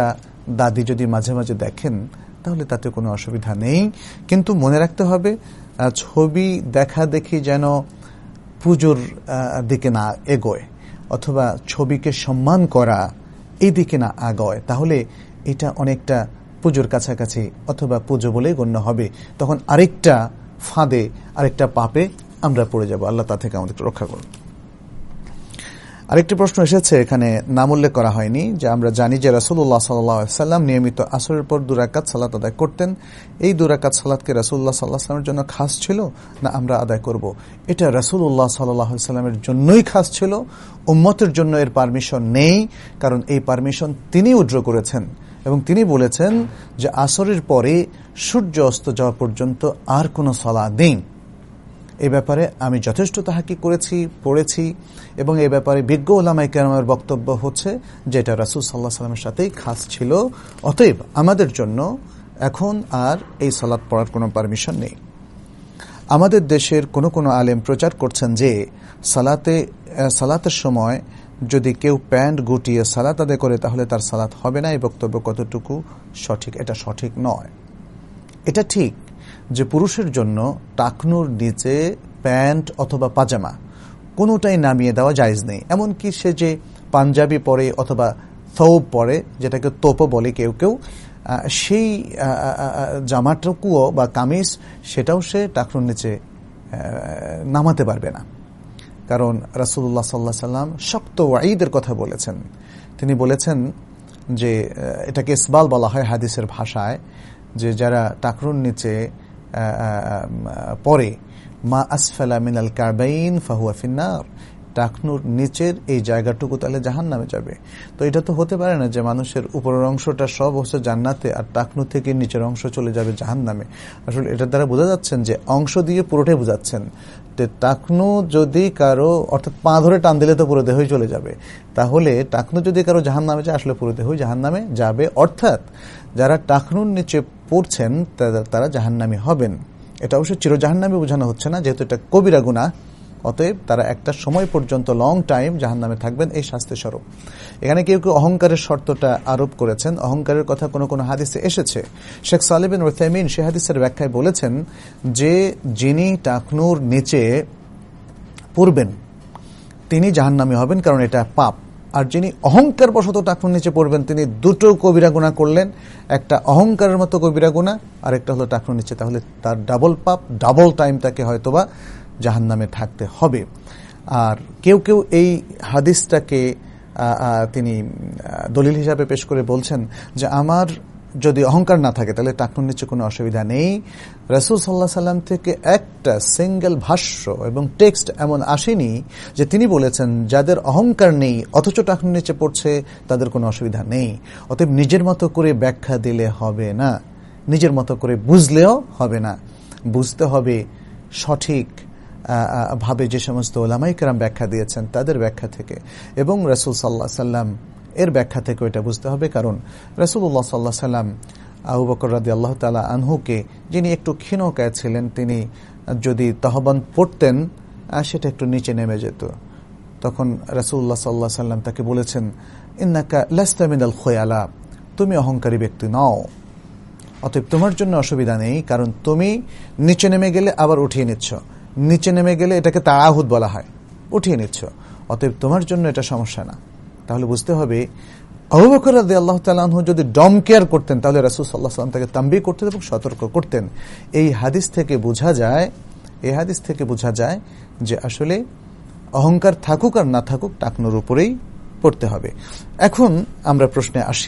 দাদি যদি মাঝে মাঝে দেখেন তাহলে তাতে কোনো অসুবিধা নেই। কিন্তু মনে রাখতে হবে ছবি দেখা দেখি যেন পুজোর দিকে না এগোয়, অথবা ছবিকে সম্মান করা এই দিকে না আগায়, তাহলে এটা অনেকটা পুজোর কাছাকাছি অথবা পুজো বলেই গণ্য হবে। তখন আরেকটা ফাঁদে, আরেকটা পাপে আমরা পড়ে যাব। আল্লাহ তা থেকে আমাদের রক্ষা করুন। আরেকটি প্রশ্ন এসেছে, এখানে নাম উল্লেখ করা হয়নি, যে আমরা জানি যে রাসূলুল্লাহ সাল্লাল্লাহু আলাইহি ওয়াসাল্লাম নিয়মিত আসরের পর দুই রাকাত সালাত আদায় করতেন। এই দুই রাকাত সালাতকে রাসূলুল্লাহ সাল্লাল্লাহু আলাইহি ওয়াসাল্লামের জন্য খাস ছিল না আমরা আদায় করব? এটা রাসূলুল্লাহ সাল্লাল্লাহু আলাইহি ওয়াসাল্লামের জন্যই খাস ছিল, উম্মতের জন্য এর পারমিশন নেই। কারণ এই পারমিশন তিনি উইথড্র করেছেন এবং তিনি বলেছেন যে আসরের পরে সূর্য অস্ত যাওয়া পর্যন্ত আর কোনো সালাত নেই। এই ব্যাপারে আমি যথেষ্ট তাহাকি করেছি, পড়েছি, এবং এই ব্যাপারে বিজ্ঞ উলামায়ে কেরামের বক্তব্য হচ্ছে যে এটা রাসূল সাল্লাল্লাহু আলাইহি ওয়াসাল্লামের সাথেই খাস ছিল। অতএব আমাদের জন্য এখন আর এই সালাত পড়ার কোনো পারমিশন নেই। আমাদের দেশের কোনো কোনো আলেম প্রচার করছেন যে সালাতে সালাতের সময় যদি কেউ প্যান্ট গুটিয়ে সালাত আদায় করে তাহলে তার সালাত হবে না। এই বক্তব্য কতটুকু সঠিক? এটা সঠিক নয়। এটা ঠিক যে পুরুষের জন্য টাকনুর নিচে প্যান্ট অথবা পাজামা কোনোটাই নামিয়ে দেওয়া জায়েজ নেই। এমনকি সে যে পাঞ্জাবি পরে অথবা থৌব পরে, যেটাকে তোপো বলে কেউ কেউ, সেই জামাটুকুও বা কামিজ সেটাও সে টাকনুর নিচে নামাতে পারবে না। কারণ রাসূলুল্লাহ সাল্লাল্লাহু আলাইহি ওয়াসাল্লাম শক্ত ওয়াঈদের কথা বলেছেন। তিনি বলেছেন যে এটাকে ইসবাল বলা হয় হাদিসের ভাষায়, যে যারা টাকনুর নিচে পরে মা আসফালা মিনাল কাবাইন ফাহুয়া ফিন্নার, টাকনুর নিচের এই জায়গাটুকু তাহলে জাহান্নামে যাবে। তো এটা তো হতে পারে না যে মানুষের উপরের অংশটা সব হচ্ছে জান্নাতে আর টাকনু থেকে নিচের অংশ চলে যাবে জাহান্নামে। আসলে এটার দ্বারা বোঝা যাচ্ছেন যে অংশ দিয়ে পুরোটাই বোঝাচ্ছেন যে টাকনু যদি কারো, অর্থাৎ পা ধরে টান দিলে তো পুরো দেহই চলে যাবে, তাহলে টাকনু যদি কারো জাহান্নামে যায় আসলে পুরো দেহই জাহান্নামে যাবে। অর্থাৎ যারা টাকনুর নিচে পড়ছেন তারা জাহান্নামী হবেন। এটা অবশ্য চির জাহান্নামী বোঝানো হচ্ছে না, যেহেতু এটা কবিরা গুনাহ, অতএব তারা একটা সময় পর্যন্ত লং টাইম জাহান্নামে থাকবেন, এই শাস্তি স্বরূপ। এখানে কেউ কেউ অহংকারের শর্তটা আরোপ করেছেন। অহংকারের কথা কোনো কোনো হাদিসে এসেছে। শেখ সালেহ বিন উসাইমিন সে হাদিসের ব্যাখ্যায় বলেছেন যে যিনি টাকনুর নিচে পড়বেন তিনি জাহান্নামী হবেন, কারণ এটা পাপ। আর যিনি অহংকার বশত টাকনুর নিচে পড়বেন তিনি দুটো কবিরা গুনাহ করলেন, একটা অহংকারের মতো কবিরা গুনাহ আর একটা হলো টাকনুর নিচে, তাহলে তার ডাবল পাপ, ডাবল টাইম তাকে হয়তোবা জাহান্নামে থাকতে হবে। আর কেউ কেউ এই হাদিসটাকে তিনি দলিল হিসাবে পেশ করে বলছেন যে আমার যদি অহংকার না থাকে তাহলে টাকনুর নিচে কোনো অসুবিধা নেই। রাসূল সাল্লাল্লাহু আলাইহি ওয়াসাল্লাম থেকে একটা সিঙ্গেল ভাষ্য এবং টেক্সট এমন আসেনি যে তিনি বলেছেন যাদের অহংকার নেই অথচ টাকনুর নিচে পড়ছে তাদের কোনো অসুবিধা নেই। অতএব নিজের মতো করে ব্যাখ্যা দিলে হবে না, নিজের মতো করে বুঝলেও হবে না, বুঝতে হবে সঠিক ভাবে যে সমস্ত উলামায়ে কেরাম ব্যাখ্যা দিয়েছেন তাদের ব্যাখ্যা থেকে, এবং রাসূল সাল্লাল্লাহু আলাইহি ওয়াসাল্লাম এর ব্যাখ্যা থেকে এটা বুঝতে হবে। কারণ রাসূলুল্লাহ সাল্লাল্লাহু আলাইহি ওয়াসাল্লাম আবু বকর রাদিয়াল্লাহু তাআলা আনহুকে, যিনি একটু ক্ষীণকায় ছিলেন, তিনি যদি তাহবান পড়তেন সেটা একটু নিচে নেমে যেত। তখন রাসূলুল্লাহ সাল্লাল্লাহু আলাইহি ওয়াসাল্লাম তাকে বলেছেন ইন্নাকা লাস্তা মিনাল খুয়ালা, তুমি অহংকারী ব্যক্তি নও, অতএব তোমার জন্য অসুবিধা নেই, কারণ তুমি নিচে নেমে গেলে আবার উঠিয়ে নিচ্ছ, নিচে নেমে গেলে এটাকে তাআহুদ বলা হয়, উঠিয়ে নিচ্ছ, অতএব তোমার জন্য এটা সমস্যা না। তাহলে বুঝতে হবে আবু বকর রাদিয়াল্লাহু তাআলা আনহু যদি ডম কেয়ার করতেন তাহলে রাসূল সাল্লাল্লাহু আলাইহি ওয়াসাল্লাম তাকে তানবীহ করতেন এবং সতর্ক করতেন। এই হাদিস থেকে বোঝা যায় এই হাদিস থেকে বোঝা যায় যে আসলে অহংকার থাকুক আর না থাকুক টাকনুর উপরেই পড়তে হবে। এখন আমরা প্রশ্নে আসি,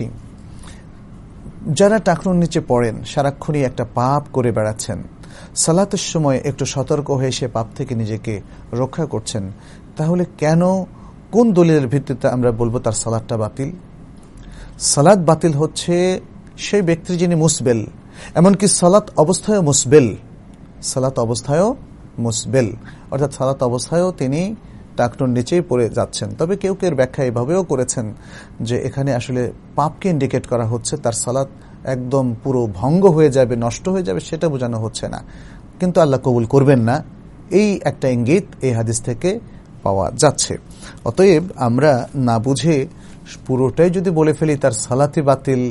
যারা টাকনুর নিচে পড়েন সারাক্ষণই একটা পাপ করে বেড়াচ্ছেন, সালাতের সময় একটু সতর্ক হয়ে সে পাপ থেকে নিজেকে রক্ষা করছেন, তাহলে কেন, কোন দলিলের ভিত্তিতে আমরা বলবো তার সালাতটা বাতিল? সালাত বাতিল হচ্ছে সেই ব্যক্তি যিনি মুসবেল, এমনকি সালাত অবস্থায়ও মুসবেল, সালাত অবস্থায়ও মুসবেল অর্থাৎ সালাত অবস্থায়ও তিনি টাকনুর নিচেই পড়ে যাচ্ছেন। তবে কেউ কেউ ব্যাখ্যা এভাবেও করেছেন যে এখানে আসলে পাপকে ইন্ডিকেট করা হচ্ছে, তার সালাত একদম পুরো ভঙ্গ হয়ে যাবে, নষ্ট হয়ে যাবে, সেটা বোঝানো হচ্ছে না, কিন্তু আল্লাহ কবুল করবেন না, এই একটা ইঙ্গিত এই হাদিস থেকে পাওয়া যাচ্ছে। অতএব আমরা না বুঝে পুরোটাই যদি বলে ফেলি তার সালাতি বাতিল,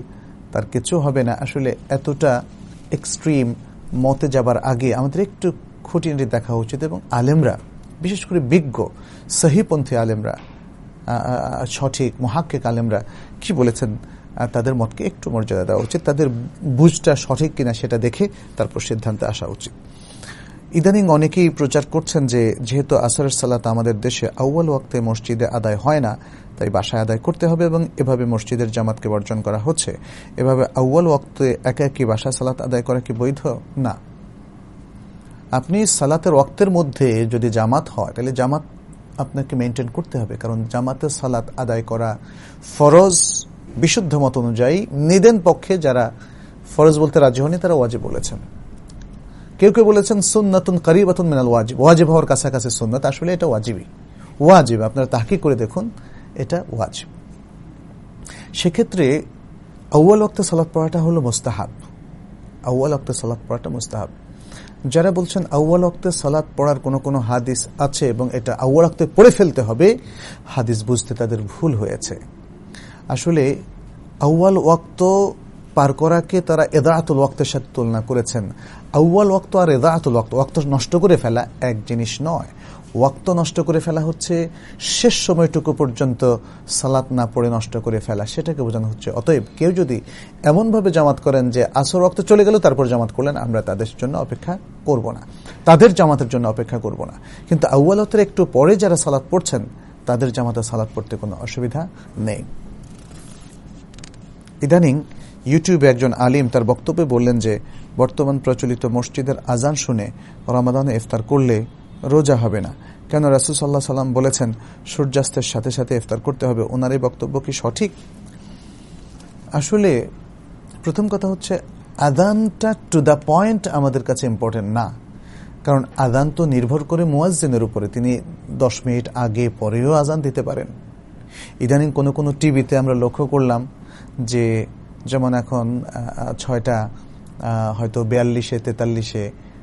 তার কিছু হবে না, আসলে এতটা এক্সট্রিম মতে যাবার আগে আমাদের একটু খুঁটিনাটি দেখা উচিত। এবং আলেমরা, বিশেষ করে বিজ্ঞ সহিপন্থী আলেমরা, সঠিক মুহাক্কিক আলেমরা কি বলেছেন, তাদের মতকে একটু মর্যাদা দেওয়া উচিত। তাদের বুঝটা সঠিক কিনা সেটা দেখে তারপর সিদ্ধান্তে আসা উচিত। ইদানিং অনেকেই প্রচার করছেন যে যেহেতু আসরের সালাত আমাদের দেশে আউয়াল ওয়াক্তে মসজিদে আদায় হয় না, তাই বাসায় আদায় করতে হবে এবং এভাবে মসজিদের জামাতকে বর্জন করা হচ্ছে। এভাবে আউয়াল ওয়াক্তে একা একই বাসায় সালাত আদায় করা কি বৈধ? না। আপনি সালাতের ওয়াক্তের মধ্যে যদি জামাত হয় তাহলে জামাত আপনাকে মেনটেন করতে হবে, কারণ জামাতের সালাত আদায় করা ফরজ। বিশুদ্ধ মত অনুযায়ী নিদেন পক্ষে যারা ফরজ বলতে রাজি হয়নি তারা ওয়াজিব বলেছেন। কেউ কেউ বলেছেন সুন্নাতুন করিবাতুন মিনাল ওয়াজিব, ওয়াজিব হওয়ার কাছাকাছি সুন্নাত। আসলে এটা ওয়াজিবই, ওয়াজিব। আপনারা তাহকিক করে দেখুন, এটা ওয়াজিব। সেক্ষেত্রে আউয়াল ওয়াক্তে সালাত পড়াটা হলো মুস্তাহাব। আউয়াল ওয়াক্তে সালাত পড়াটা মুস্তাহাব। যারা বলছেন আউয়াল ওয়াক্তে সালাত পড়ার কোনো কোনো হাদিস আছে এবং এটা আউয়াল ওয়াক্তে পড়ে ফেলতে হবে, হাদিস বুঝতে তাদের ভুল হয়েছে। আসলে আউয়াল ওয়াক্ত পার করাকে তারা এদাআতুল ওয়াক্তের সাথে তুলনা করেছেন। আউয়াল ওয়াক্ত আর এদাআতুল ওয়াক্ত, ওয়াক্ত নষ্ট করে ফেলা এক জিনিস নয়। ওয়াক্ত নষ্ট করে ফেলা হচ্ছে শেষ সময়টুকু পর্যন্ত সালাত না পড়ে নষ্ট করে ফেলা, সেটাকে বোঝানো হচ্ছে। অতএব কেউ যদি এমনভাবে জামাত করেন যে আসর ওয়াক্ত চলে গেল তারপর জামাত করলেন, আমরা তাদের জন্য অপেক্ষা করব না, তাদের জামাতের জন্য অপেক্ষা করব না। কিন্তু আউয়াল ওয়াক্তের একটু পরে যারা সালাত পড়ছেন তাদের জামাতে সালাত পড়তে কোনো অসুবিধা নেই। ইদানিং ইউটিউবে একজন আলিম তার বক্তব্যে বললেন যে বর্তমান প্রচলিত মসজিদের আজান শুনে রমাদানে ইফতার করলে রোজা হবে না, কেন রাসূল সাল্লাল্লাহু আলাইহি সাল্লাম বলেছেন সূর্যাস্তের সাথে সাথে ইফতার করতে হবে। ওনার এই বক্তব্য কি সঠিক? আসলে প্রথম কথা হচ্ছে আযানটা টু দ্য পয়েন্ট আমাদের কাছে ইম্পর্টেন্ট না, কারণ আযান তো নির্ভর করে মুয়াজ্জিনের উপরে। তিনি দশ মিনিট আগে পরেও আযান দিতে পারেন। ইদানিং কোনো কোনো টিভিতে আমরা লক্ষ্য করলাম যে যেমন এখন ছয়টা হয়তো বিয়াল্লিশে তেতাল্লিশে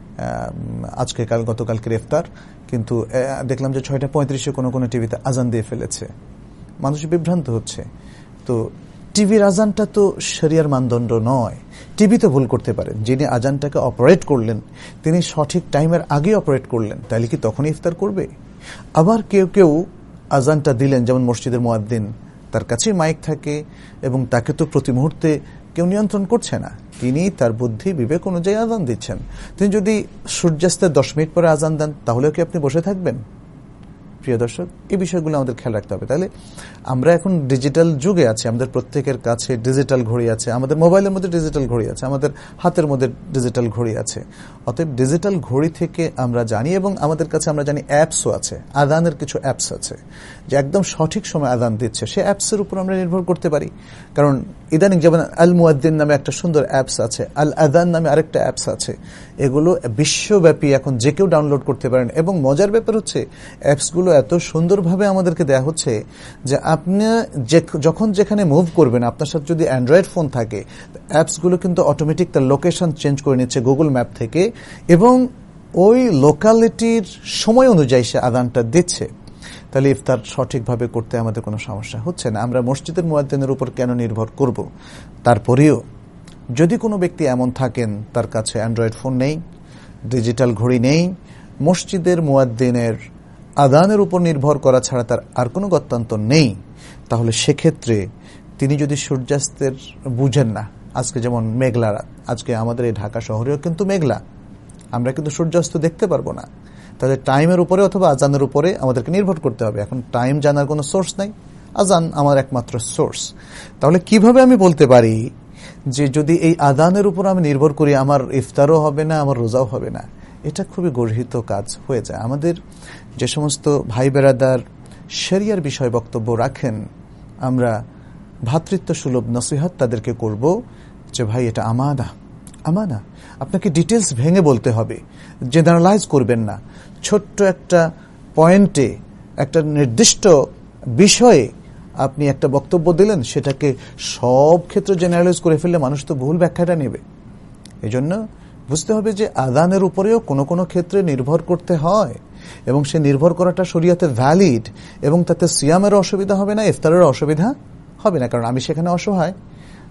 আজকে কাল গতকালকের ইফতার, কিন্তু দেখলাম যে ছয়টা পঁয়ত্রিশে কোনো কোনো টিভিতে আজান দিয়ে ফেলেছে। মানুষ বিভ্রান্ত হচ্ছে। তো টিভির আজানটা তো শরিয়ার মানদণ্ড নয়। টিভি তো ভুল করতে পারেন, যিনি আজানটাকে অপারেট করলেন তিনি সঠিক টাইমের আগে অপারেট করলেন, তাহলে কি তখনই ইফতার করবে? আবার কেউ কেউ আজানটা দিলেন, যেমন মসজিদের মুয়াজ্জিন, তার কাছে মাইক থাকে এবং তাকে তো প্রতি মুহূর্তে কেউ নিয়ন্ত্রণ করছে না, তিনি তার বুদ্ধি বিবেক অনুযায়ী আজান দিচ্ছেন। তিনি যদি সূর্যাস্তের দশ মিনিট পরে আজান দেন তাহলেও কি আপনি বসে থাকবেন? প্রিয় দর্শক, এই বিষয়গুলো আমাদের খেয়াল রাখতে হবে। তাহলে আমরা এখন ডিজিটাল যুগে আছি, আমাদের প্রত্যেকের কাছে ডিজিটাল ঘড়ি আছে, আমাদের মোবাইলের মধ্যে ডিজিটাল ঘড়ি আছে, আমাদের হাতের মধ্যে ডিজিটাল ঘড়ি আছে। অতএব ডিজিটাল ঘড়ি থেকে আমরা জানি এবং আমাদের কাছে আমরা জানি অ্যাপসও আছে, আযানের কিছু অ্যাপস আছে যে একদম সঠিক সময় আযান দিচ্ছে, সে অ্যাপসের উপর আমরা নির্ভর করতে পারি। কারণ ইদানিং যেমন আল মুয়াদ্দিন নামে একটা সুন্দর অ্যাপস আছে, আল আযান নামে আরেকটা অ্যাপস আছে, এগুলো বিশ্বব্যাপী এখন যে কেউ ডাউনলোড করতে পারেন। এবং মজার ব্যাপার হচ্ছে অ্যাপসগুলো এত সুন্দরভাবে আমাদেরকে দেয়া হচ্ছে যে আপনি যখন যেখানে মুভ করবেন, আপনার সাথে যদি অ্যান্ড্রয়েড ফোন থাকে, অ্যাপসগুলো কিন্তু অটোমেটিক তার লোকেশন চেঞ্জ করে নিচ্ছে গুগল ম্যাপ থেকে এবং ওই লোকালিটির সময় অনুযায়ী সে আযানটা দিচ্ছে। তাহলে ইফতার সঠিকভাবে করতে আমাদের কোনো সমস্যা হচ্ছে না। আমরা মসজিদের মুয়াজ্জিনের উপর কেন নির্ভর করব? তারপরেও যদি কোনো ব্যক্তি এমন থাকেন তার কাছে অ্যান্ড্রয়েড ফোন নেই, ডিজিটাল ঘড়ি নেই, মসজিদের মুয়াজ্জিনের আযানের উপর নির্ভর করা ছাড়া তার আর কোনো গত্যন্তর নেই, তাহলে সেক্ষেত্রে তিনি যদি সূর্যাস্তের বুঝেন না, আজকে যেমন মেঘলা রাত, আজকে আমাদের এই ঢাকা শহরেও কিন্তু মেঘলা, আমরা কিন্তু সূর্যাস্ত দেখতে পারবো না, তাহলে টাইমের উপরে অথবা আজানের উপরে আমাদেরকে নির্ভর করতে হবে। এখন টাইম জানার কোনো সোর্স নাই, আজান আমার একমাত্র সোর্স। তাহলে কিভাবে আমি বলতে পারি যে যদি এই আজানের উপর আমি নির্ভর করি আমার ইফতারও হবে না, আমার রোজাও হবে না? এটা খুবই গর্হিত কাজ হয়ে যায়। আমাদের যে সমস্ত ভাই বেরাদার শরিয়ার বিষয় বক্তব্য রাখেন, আমরা ভ্রাতৃত্ব সুলভ নসিহত তাদেরকে করব যে ভাই এটা আমানা, আমানা। আপনাকে ডিটেলস ভেঙে বলতে হবে, জেনারেলাইজ করবেন না। ছোট্ট একটা পয়েন্টে, একটা নির্দিষ্ট বিষয়ে আপনি একটা বক্তব্য দিলেন, সেটাকে সব ক্ষেত্রে জেনারেলাইজ করে ফেললে মানুষ তো ভুল ব্যাখ্যাটা নেবে। এজন্য বুঝতে হবে যে আযানের উপরেও কোনো কোনো ক্ষেত্রে নির্ভর করতে হয় এবং সে নির্ভর করাটা শরীয়তে ভ্যালিড এবং তাতে সিয়ামেরও অসুবিধা হবে না, ইফতারেরও অসুবিধা হবে না, কারণ আমি সেখানে অসহায়।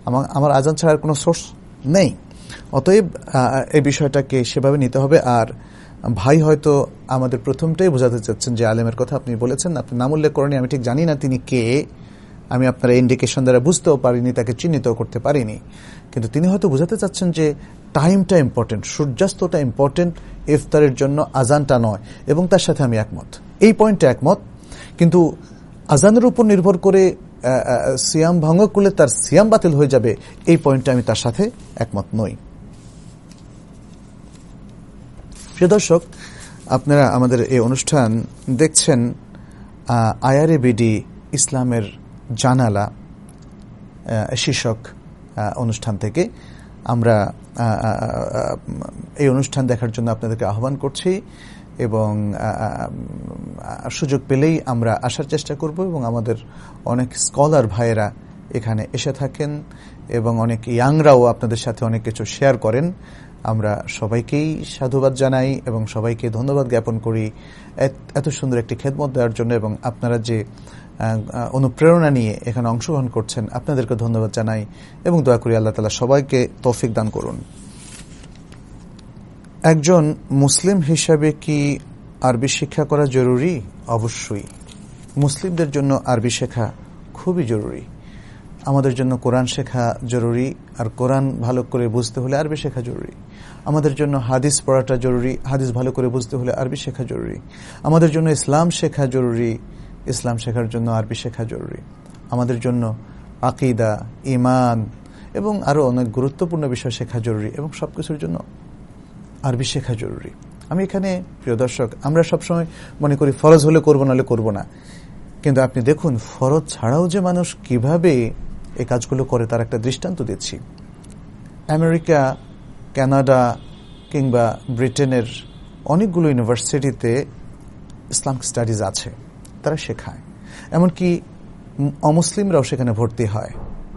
আমার আজান ছাড়ার কোনো সোর্স নেই। অতএব এই বিষয়টাকে সেভাবে নিতে হবে। আর ভাই হয়তো আমাদের প্রথমটাই বোঝাতে চাচ্ছেন যে আলেমের কথা আপনি বলেছেন, আপনি নাম উল্লেখ করেনি, আমি ঠিক জানি না তিনি কে, আমি আপনার ইন্ডিকেশন দ্বারা বুঝতেও পারিনি, তাকে চিহ্নিতও করতে পারিনি, কিন্তু তিনি হয়তো বোঝাতে চাচ্ছেন যে টাইমটা ইম্পর্টেন্ট, সূর্যাস্তটা ইম্পর্টেন্ট ইফতারের জন্য, আজানটা নয়। এবং তার সাথে আমি একমত, এই পয়েন্টে একমত। কিন্তু আজানের উপর নির্ভর করে সিয়াম ভঙ্গ করলে তার সিয়াম বাতিল হয়ে যাবে, এই পয়েন্টে আমি তার সাথে একমত নই। প্রিয় দর্শক, আপনারা আমাদের এই অনুষ্ঠান দেখছেন আইআরএবিডি ইসলামের জানালা শীর্ষক অনুষ্ঠান থেকে। আমরা এই অনুষ্ঠান দেখার জন্য আপনাদেরকে আহ্বান করছি এবং সুযোগ পেলেই আমরা আসার চেষ্টা করব। এবং আমাদের অনেক স্কলার ভাইয়েরা এখানে এসে থাকেন এবং অনেক ইয়াংরাও আপনাদের সাথে অনেক কিছু শেয়ার করেন। আমরা সবাইকেই সাধুবাদ জানাই এবং সবাইকে ধন্যবাদ জ্ঞাপন করি এত সুন্দর একটি খেদমত দেওয়ার জন্য। এবং আপনারা যে অনুপ্রেরণা নিয়ে এখানে অংশগ্রহণ করছেন, আপনাদেরকে ধন্যবাদ জানাই এবং দোয়া করি আল্লাহ তাআলা সবাইকে তৌফিক দান করুন। একজন মুসলিম হিসাবে কি আরবি শিক্ষা করা জরুরি? অবশ্যই। মুসলিমদের জন্য আরবি শেখা খুবই জরুরি। আমাদের জন্য কোরআন শেখা জরুরি, আর কোরআন ভালো করে বুঝতে হলে আরবি শেখা জরুরি। আমাদের জন্য হাদিস পড়াটা জরুরি, হাদিস ভালো করে বুঝতে হলে আরবি শেখা জরুরি। আমাদের জন্য ইসলাম শেখা জরুরি, ইসলাম শেখার জন্য আরবি শেখা জরুরি। আমাদের জন্য আকীদা, ঈমান এবং আরো অনেক গুরুত্বপূর্ণ বিষয় শেখা জরুরি, এবং সবকিছুর জন্য আরবি শেখা জরুরি। আমি এখানে, প্রিয় দর্শক, আমরা সবসময় মনে করি ফরজ হলে করবো, নাহলে করবো না। কিন্তু আপনি দেখুন ফরজ ছাড়াও যে মানুষ কিভাবে এই কাজগুলো করে তার একটা দৃষ্টান্ত দিচ্ছি। আমেরিকা, কানাডা কিংবা ব্রিটেনের অনেকগুলো ইউনিভার্সিটিতে ইসলামিক স্টাডিজ আছে, তারা শেখায়। এমনকি অমুসলিমরাও সেখানে ভর্তি হয়।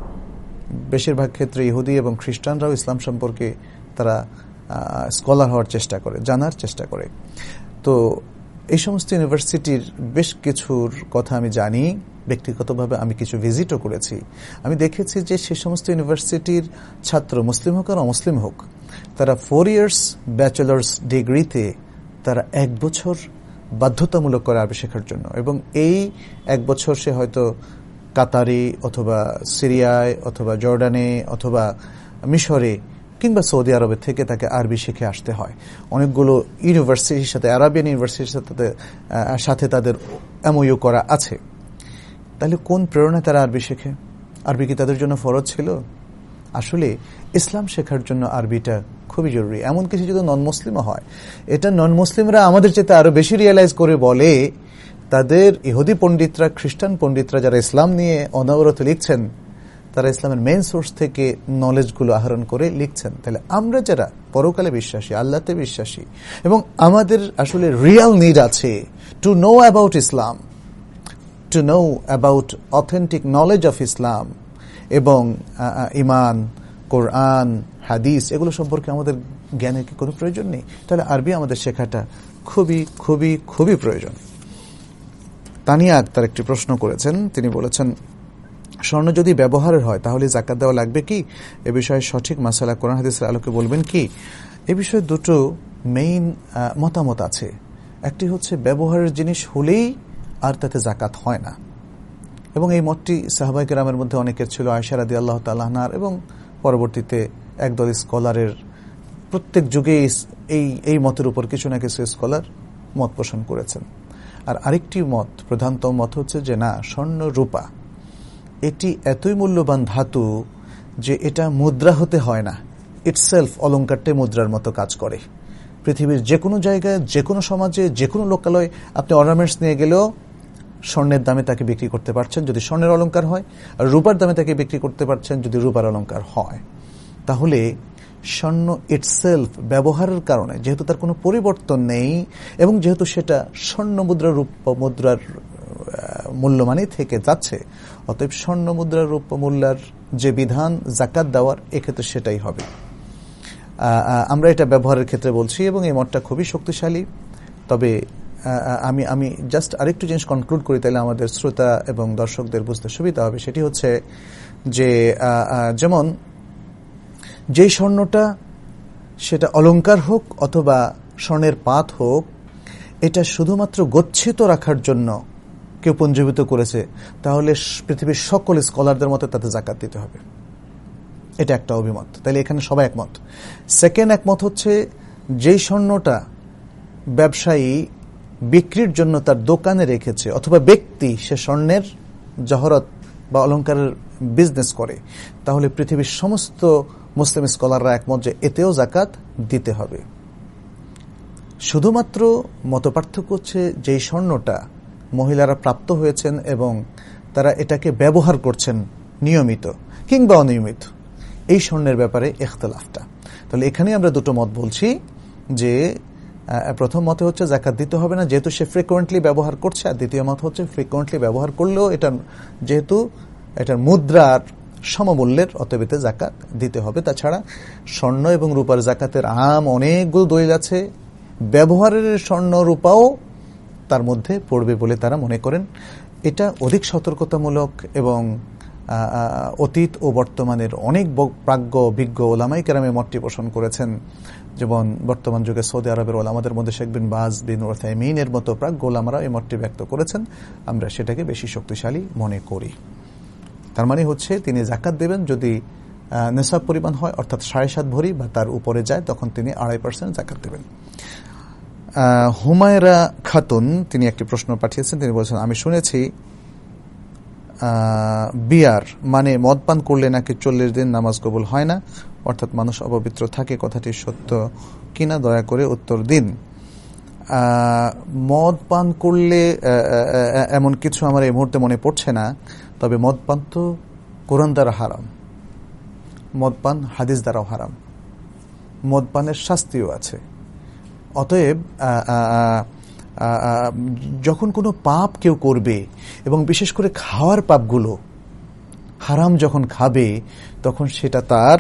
বেশিরভাগ ক্ষেত্রে ইহুদি এবং খ্রিস্টানরাও ইসলাম সম্পর্কে তারা স্কলার হওয়ার চেষ্টা করে, জানার চেষ্টা করে। তো এই সমস্ত ইউনিভার্সিটির বেশ কিছুর কথা আমি জানি, ব্যক্তিগতভাবে আমি কিছু ভিজিটও করেছি। আমি দেখেছি যে সে সমস্ত ইউনিভার্সিটির ছাত্র, মুসলিম হোক আর অমুসলিম হোক, তারা ফোর ইয়ার্স ব্যাচেলার্স ডিগ্রিতে তারা এক বছর বাধ্যতামূলক করে আরবি শেখার জন্য। এবং এই এক বছর সে হয়তো কাতারে অথবা সিরিয়ায় অথবা জর্ডানে অথবা মিশরে কিংবা সৌদি আরবের থেকে তাকে আরবি শিখে আসতে হয়। অনেকগুলো ইউনিভার্সিটির সাথে, আরাবিয়ান ইউনিভার্সিটির সাথে সাথে তাদের এমওইউ করা আছে। তাহলে কোন প্রেরণায় তারা আরবি শেখে? আরবি কি তাদের জন্য ফরজ ছিল? আসলে ইসলাম শেখার জন্য আরবিটা খুবই জরুরি। এমন কিছু যদি নন মুসলিমও হয়, এটা নন মুসলিমরা আমাদের চেয়ে আরো বেশি রিয়েলাইজ করে বলে। তাদের ইহুদি পণ্ডিতরা, খ্রিস্টান পণ্ডিতরা যারা ইসলাম নিয়ে অনবরত লিখছেন, তারা ইসলামের মেইন সোর্স থেকে নলেজগুলো আহরণ করে লিখছেন। তাহলে আমরা যারা পরকালে বিশ্বাসী, আল্লাহতে বিশ্বাসী, এবং আমাদের আসলে রিয়েল নিড আছে to know about Islam, to know about authentic knowledge of Islam এবং ইমান, কোরআন, হাদিস, এগুলো সম্পর্কে আমাদের জ্ঞানের কি কোনো প্রয়োজন নেই? তাহলে আরবি আমাদের শেখাটা খুবই খুবই খুবই প্রয়োজন। তানিয়া আক্তার একটি প্রশ্ন করেছেন। তিনি বলেছেন, স্বর্ণ যদি ব্যবহারের হয় তাহলে যাকাত দেওয়া লাগবে কি? এ বিষয়ে সঠিক মাসালা কোরআন হাদিসের আলোকে বলবেন কি? এ বিষয়ে দুটো মেইন মতামত আছে। একটি হচ্ছে ব্যবহারের জিনিস হলেই আর তাতে যাকাত হয় না, এবং এই মতটি সাহাবায়ে কেরামের মধ্যে অনেকের ছিল, আয়েশা রাদিয়াল্লাহু তাআলা আনহার, এবং পরবর্তীতে একদল স্কলারের প্রত্যেক যুগে এই এই মতের উপর কিছু না কিছু স্কলার মত পোষণ করেছেন। আর আরেকটি মত, প্রধানতম মত হচ্ছে যে না, স্বর্ণ রূপা এটি এতই মূল্যবান ধাতু যে এটা মুদ্রা হতে হয় না, ইটসেলফ অলংকারটাই মুদ্রার মতো কাজ করে। পৃথিবীর যে কোনো জায়গায়, যে কোনো সমাজে, যে কোনো লোকালয়ে আপনি অর্নামেন্টস নিয়ে গেলেও স্বর্ণের দামে তাকে বিক্রি করতে পারছেন যদি স্বর্ণের অলংকার হয়, আর রূপার দামে তাকে বিক্রি করতে পারছেন যদি রূপার অলংকার হয়। তাহলে স্বর্ণ ইটসেলফ ব্যবহারের কারণে, যেহেতু তার কোনো পরিবর্তন নেই এবং যেহেতু সেটা স্বর্ণ মুদ্রা রূপা মুদ্রার মূল্যমানই থেকে যাচ্ছে, অতএব স্বর্ণ মুদ্রার রূপ মূল্যার যে বিধান যাকাত দেওয়ার, এক্ষেত্রে সেটাই হবে। আমরা এটা ব্যবহারের ক্ষেত্রে বলছি এবং এই মতটা খুবই শক্তিশালী। তবে আমি আমি জাস্ট আরেকটু জিনিস কনক্লুড করি, তাহলে আমাদের শ্রোতা এবং দর্শকদের বুঝতে সুবিধা হবে। সেটি হচ্ছে যে যেমন যেই স্বর্ণটা সেটা অলংকার হোক অথবা স্বর্ণের পাত হোক, এটা শুধুমাত্র গচ্ছিত রাখার জন্য কেউ পঞ্জীভূত করেছে, তাহলে পৃথিবীর সকল স্কলারদের মতে তাতে যাকাত দিতে হবে। এটা একটা অভিমত, তাইলে এখানে সবাই একমত। সেকেন্ড একমত হচ্ছে যেই স্বর্ণটা ব্যবসায়ী বিক্রির জন্য তার দোকানে রেখেছে অথবা ব্যক্তি সে স্বর্ণের জহরত বা অলংকারের বিজনেস করে, তাহলে পৃথিবীর সমস্ত মুসলিম স্কলাররা একমত যে এতেও যাকাত দিতে হবে। শুধুমাত্র মতপার্থক্য হচ্ছে যেই স্বর্ণটা মহিলারা প্রাপ্ত হয়েছেন এবং তারা এটাকে ব্যবহার করছেন নিয়মিত কিংবা অনিয়মিত, এই স্বর্ণের ব্যাপারে ইখতিলাফটা। তাহলে এখানে আমরা দুটো মত বলছি যে প্রথম মতে হচ্ছে যাকাত দিতে হবে না যেহেতু সে ফ্রিকোয়েন্টলি ব্যবহার করছে, আর দ্বিতীয় মত হচ্ছে ফ্রিকোয়েন্টলি ব্যবহার করলেও এটা যেহেতু এটার মুদ্রার সমমূল্যের, অতএব এতে যাকাত দিতে হবে। তাছাড়া স্বর্ণ এবং রূপার যাকাতের আম অনেকগুলো দলিল আছে, ব্যবহারের স্বর্ণ রূপাও তার মধ্যে পড়বে বলে তারা মনে করেন। এটা অধিক সতর্কতামূলক এবং অতীত ও বর্তমানের অনেক প্রাজ্ঞ বিজ্ঞ ওলামাই কেরামে মতটি পোষণ করেছেন। যেমন বর্তমান যুগে সৌদি আরবের ওলামাদের মধ্যে শেখ বিন বাজ, বিন উসাইমিনের মতো প্রাজ্ঞ ওলামারা এই মতটি ব্যক্ত করেছেন। আমরা সেটাকে বেশি শক্তিশালী মনে করি। তার মানে হচ্ছে তিনি যাকাত দেবেন যদি নেশাব পরিমাণ হয়, অর্থাৎ সাড়ে সাত ভরি বা তার উপরে যায়, তখন তিনি আড়াই পার্সেন্ট যাকাত দেবেন। হুমায়রা খাতুন তিনি একটি প্রশ্ন পাঠিয়েছেন। তিনি বলছেন, আমি শুনেছি বিয়ার মানে মদ পান করলে নাকি চল্লিশ দিন নামাজ কবুল হয় না, অর্থাৎ মানুষ অপবিত্র থাকে, কথাটি সত্য কিনা দয়া করে উত্তর দিন। মদ পান করলে এমন কিছু আমার এই মুহূর্তে মনে পড়ছে না, তবে মদ পান তো কোরআন দ্বারা হারাম, মদ পান হাদিস দ্বারাও হারাম, মদ পানের শাস্তিও আছে। অতএব যখন কোনো পাপ কেউ করবে এবং বিশেষ করে খাওয়ার পাপগুলো হারাম যখন খাবে, তখন সেটা তার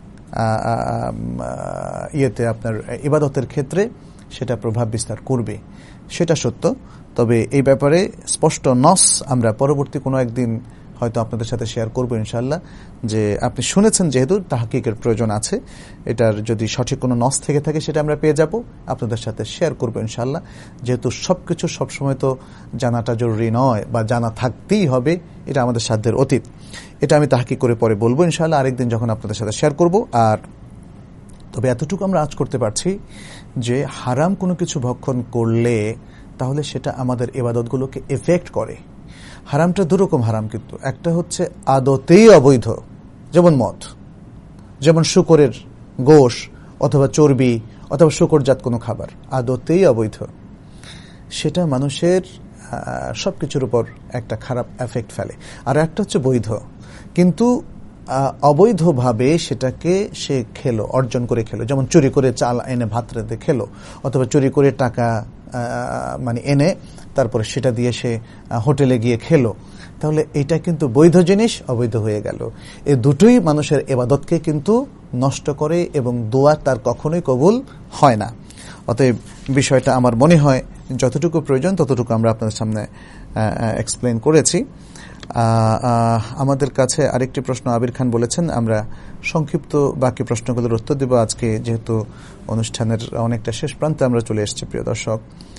ইয়েতে আপনার ইবাদতের ক্ষেত্রে সেটা প্রভাব বিস্তার করবে, সেটা সত্য। তবে এই ব্যাপারে স্পষ্ট নস আমরা পরবর্তী কোনো একদিন হয়তো আপনাদের সাথে শেয়ার করব ইনশাআল্লাহ। যে আপনি শুনেছেন যেহেতু তাহকিকের প্রয়োজন আছে, এটার যদি সঠিক কোনো নস থেকে থাকে সেটা আমরা পেয়ে যাব, আপনাদের সাথে শেয়ার করব ইনশাআল্লাহ। যেহেতু সবকিছু সবসময় তো জানাটা জরুরি নয় বা জানা থাকতেই হবে, এটা আমাদের সাধ্যের অতীত। এটা আমি তাহকিক করে পরে বলবো ইনশাআল্লাহ, আরেকদিন যখন আপনাদের সাথে শেয়ার করব। আর তবে এতটুকু আমরা আজ করতে পারছি যে হারাম কোনো কিছু ভক্ষণ করলে তাহলে সেটা আমাদের ইবাদতগুলোকে এফেক্ট করে। হারামটা দুরকম হারাম, কিন্তু একটা হচ্ছে আদতেই অবৈধ, যেমন মদ, যেমন শুকরের গোশ অথবা চর্বি অথবা শুকরজাত কোনো খাবার আদতেই অবৈধ, সেটা মানুষের সবকিছুর উপর একটা খারাপ এফেক্ট ফেলে। আর একটা হচ্ছে বৈধ, কিন্তু অবৈধভাবে সেটাকে সে খেলো, অর্জন করে খেলো, যেমন চুরি করে চাল এনে ভাত রেঁধে খেলো, অথবা চুরি করে টাকা মানে এনে তারপরে সেটা দিয়ে সে হোটেলে গিয়ে খেলো, তাহলে এটা কিন্তু বৈধ জিনিস অবৈধ হয়ে গেল। এই দুটোই মানুষের ইবাদতকে কিন্তু নষ্ট করে এবং দোয়া তার কখনোই কবুল হয় না। অতএব বিষয়টা আমার মনে হয় যতটুকু প্রয়োজন ততটুকু আমরা আপনাদের সামনে এক্সপ্লেন করেছি। আমাদের কাছে আরেকটি প্রশ্ন আবির খান বলেছেন, আমরা সংক্ষিপ্ত বাকি প্রশ্নগুলোর উত্তর দেব আজকে, যেহেতু অনুষ্ঠানের অনেকটা শেষ প্রান্তে আমরা চলে এসেছি। প্রিয় দর্শক,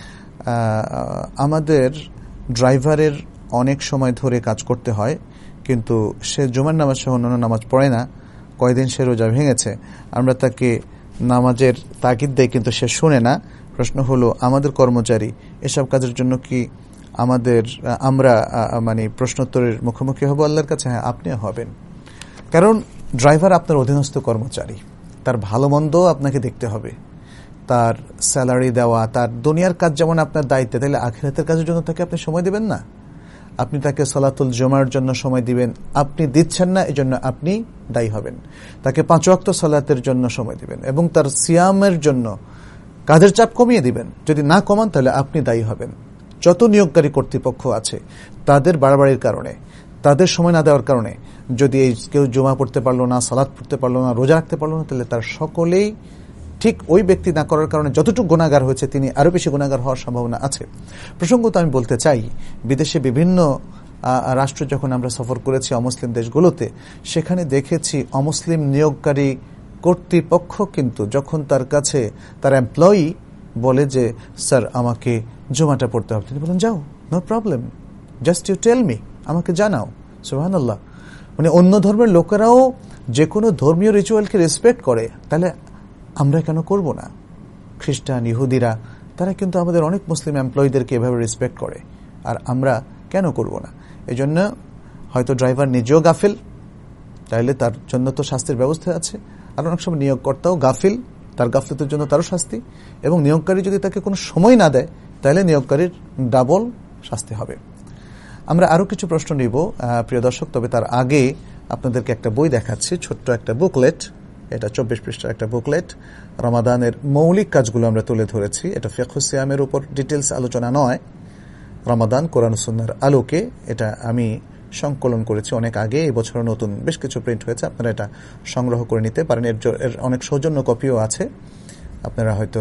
আমাদের ড্রাইভারের অনেক সময় ধরে কাজ করতে হয়, কিন্তু সে জুমার নামাজ সহ অন্যান্য নামাজ পড়ে না, কয়দিন সে রোজা ভেঙেছে, আমরা তাকে নামাজের তাগিদ দেয় কিন্তু সে শুনে না। প্রশ্ন হলো, আমাদের কর্মচারী এসব কাজের জন্য কি আমাদের আমরা মানে প্রশ্নোত্তরের মুখোমুখি হব আল্লাহর কাছে? হ্যাঁ, আপনিও হবেন, কারণ ড্রাইভার আপনার অধীনস্থ কর্মচারী, তার ভালো মন্দ আপনাকে দেখতে হবে, তার স্যালারি দেওয়া, তার দুনিয়ার কাজ যেমন আপনার দায়িত্ব, তাহলে আখিরাতের কাজের জন্য তাকে আপনি সময় দিবেন না? আপনি তাকে সালাতুল জুমার জন্য সময় দিবেন, আপনি দিচ্ছেন না, এই জন্য আপনি দায়ী হবেন। তাকে পাঁচ ওয়াক্ত সালাতের জন্য সময় দিবেন এবং তার সিয়ামের জন্য কাজের চাপ কমিয়ে দিবেন, যদি না কমান তাহলে আপনি দায়ী হবেন। যত নিয়োগকারী কর্তৃপক্ষ আছে তাদের বাড়াবাড়ির কারণে, তাদের সময় না দেওয়ার কারণে যদি এই কেউ জুমা পড়তে পারলো না, সালাত পড়তে পারলো না, রোজা রাখতে পারলো না, তাহলে তার সকলেই ঠিক ওই ব্যক্তি না করার কারণে যতটুকু গুনাহগার হয়েছে তিনি আরো বেশি গুনাহগার হওয়ার সম্ভাবনা আছে। প্রসঙ্গত আমি বলতে চাই, বিদেশে বিভিন্ন রাষ্ট্র যখন আমরা সফর করেছি অমুসলিম দেশগুলোতে, সেখানে দেখেছি অমুসলিম নিয়োগকারী কর্তৃপক্ষ কিন্তু যখন তার কাছে তার এমপ্লয়ি বলে যে স্যার আমাকে জুমাটা পড়তে হবে, তিনি বলেন যাও, no problem, just you tell me, আমাকে জানাও। সুবহানাল্লাহ। মানে অন্য ধর্মের লোকেরাও যে কোনো ধর্মীয় রিচুয়ালকে রেসপেক্ট করে, তাহলে আমরা কেন করব না? খ্রিস্টান, ইহুদিরা তারা কিন্তু আমাদের অনেক মুসলিম এমপ্লয়ীদেরকে এভাবে রেসপেক্ট করে, আর আমরা কেন করব না? এই জন্য হয়তো ড্রাইভার নিজেও গাফিল, তাইলে তার জন্য তো শাস্তির ব্যবস্থা আছে, আর অনেক সময় নিয়োগকর্তাও গাফিল, তার গাফলতের জন্য তারও শাস্তি, এবং নিয়োগকারী যদি তাকে কোনো সময় না দেয় তাহলে নিয়োগকারীর ডাবল শাস্তি হবে। আমরা আরো কিছু প্রশ্ন নিব প্রিয় দর্শক, তবে তার আগে আপনাদেরকে একটা বই দেখাচ্ছি, ছোট্ট একটা বুকলেট। এটা চব্বিশ পৃষ্ঠার একটা বুকলেট। রমাদানের মৌলিক কাজগুলো আমরা তুলে ধরেছি। এটা ফিকহ সিয়ামের উপর ডিটেলস আলোচনা নয়, রমাদান কোরআন ও সুন্নাহর আলোকে এটা আমি সংকলন করেছি অনেক আগে। এই বছর নতুন বেশ কিছু প্রিন্ট হয়েছে, আপনারা এটা সংগ্রহ করে নিতে পারেন। এর অনেক সৌজন্য কপিও আছে, আপনারা হয়তো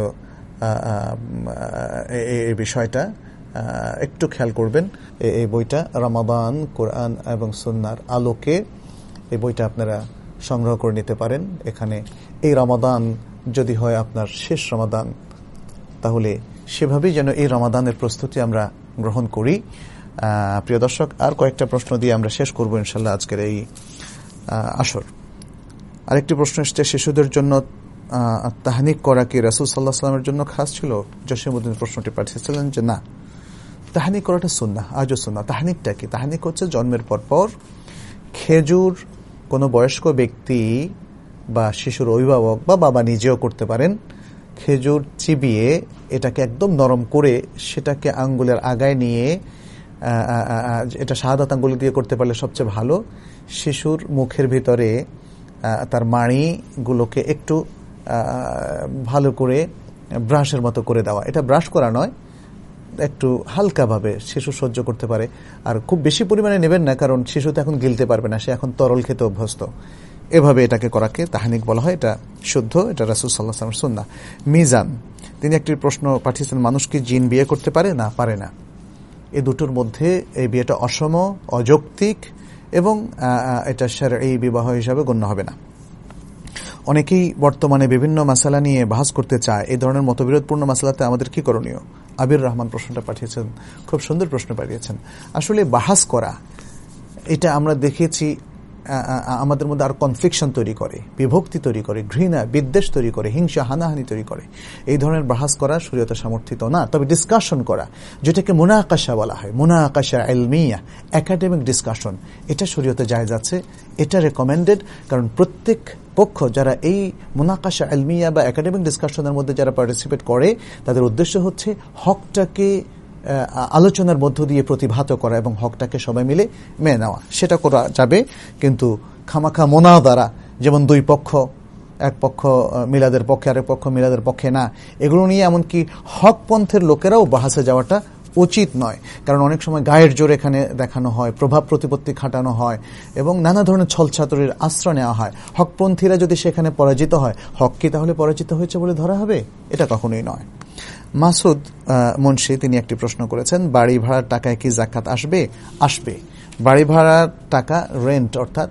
এই বিষয়টা একটু খেয়াল করবেন। এই বইটা রমাদান কোরআন এবং সুন্নাহর আলোকে, এই বইটা আপনারা সংগ্রহ করে নিতে পারেন। এখানে এই রমাদান যদি হয় আপনার শেষ রমাদান, তাহলে সেভাবেই যেন এই রমাদানের প্রস্তুতি আমরা গ্রহণ করি। প্রিয় দর্শক, আর কয়েকটা প্রশ্ন দিয়ে আমরা শেষ করব ইনশাল্লাহ আজকের এই আসর। আরেকটি প্রশ্ন এসছে, শিশুদের জন্য তাহনিক করা কি রাসূল সাল্লাল্লাহু আলাইহি ওয়াসাল্লামের জন্য খাস ছিল? জসিমউদ্দিন প্রশ্নটি পাঠিয়েছিলেন যে না, তাহনিক করাটা সুন্নাহ, আজও সুন্নাহ। তাহনিকটা কি? তাহনিক হচ্ছে জন্মের পর পর খেজুর কোনো বয়স্ক ব্যক্তি বা শিশুর অভিভাবক বা বাবা নিজেও করতে পারেন, খেজুর চিবিয়ে এটাকে একদম নরম করে সেটাকে আঙ্গুলের আগায় নিয়ে, এটা শাহাদাত আঙ্গুল দিয়ে করতে পারলে সবচেয়ে ভালো, শিশুর মুখের ভিতরে তার মাড়িগুলোকে একটু ভালো করে ব্রাশের মতো করে দেওয়া। এটা ব্রাশ করা নয়, একটু হালকাভাবে শিশু সহ্য করতে পারে। আর খুব বেশি পরিমাণে নেবেন না, কারণ শিশু তো এখন গিলতে পারবে না, সে এখন তরল খেতে অভ্যস্ত। এভাবে এটাকে করাকে তাহনিক বলা হয়, এটা শুদ্ধ, এটা রাসূল সাল্লাল্লাহু আলাইহি ওয়াসাল্লামের সুন্নাহ। মিজান তিনি একটি প্রশ্ন পাঠিয়েছেন, মানুষ কি জিন বিয়ে করতে পারে? না, পারে না। এই দুটোর মধ্যে এই বিয়েটা অসম, অযৌক্তিক এবং এটা শারঈ বিবাহ হিসাবে গণ্য হবে না। অনেকেই বর্তমানে বিভিন্ন মাসালা নিয়ে বাহাস করতে চায়, এই ধরনের মতবিরোধপূর্ণ মাসালাতে আমাদের কি করণীয়? আবির রহমান প্রশ্নটা পাঠিয়েছেন, খুব সুন্দর প্রশ্ন পাঠিয়েছেন। আসলে বাহাস করা, এটা আমরা দেখেছি আমাদের মধ্যে আর কনফ্লিকশন তৈরি করে, বিভক্তি তৈরি করে, ঘৃণা বিদ্বেষ তৈরি করে, হিংসা হানাহানি তৈরি করে। এই ধরনের বাহাস করা শরীয়তে সমর্থিত না। তবে ডিসকাশন করা, যেটাকে মুনাকাশা বলা হয়, মুনাকাশা ইলমিয়া, একাডেমিক ডিসকাশন, এটা শরীয়তে জায়েজ আছে, এটা রেকমেন্ডেড। কারণ প্রত্যেক পক্ষ যারা এই মুনাকাশা ইলমিয়া বা একাডেমিক ডিসকাশনের মধ্যে যারা পার্টিসিপেট করে, তাদের উদ্দেশ্য হচ্ছে হকটাকে আলোচনার মধ্য দিয়ে প্রতিভাত করা এবং হকটাকে সবাই মিলে মেনে নেওয়া। সেটা করা যাবে, কিন্তু খামাখা মোনাদারা, যেমন দুই পক্ষ, এক পক্ষ মিলাদের পক্ষে আরেক পক্ষ মিলাদের পক্ষে না, এগুলো নিয়ে এমনকি হক পন্থের লোকেরাও বাহাসে যাওয়াটা উচিত নয়। কারণ অনেক সময় গায়ের জোর এখানে দেখানো হয়, প্রভাব প্রতিপত্তি খাটানো হয় এবং নানা ধরনের ছলছাতুরির আশ্রয় নেওয়া হয়। হকপন্থীরা যদি সেখানে পরাজিত হয়, হক কি তাহলে পরাজিত হয়েছে বলে ধরা হবে? এটা কখনোই নয়। মাসুদ মুন্সি তিনি একটি প্রশ্ন করেছেন, বাড়ি ভাড়ার টাকায় কি যাকাত আসবে? আসবে। বাড়ি ভাড়ার টাকা রেন্ট, অর্থাৎ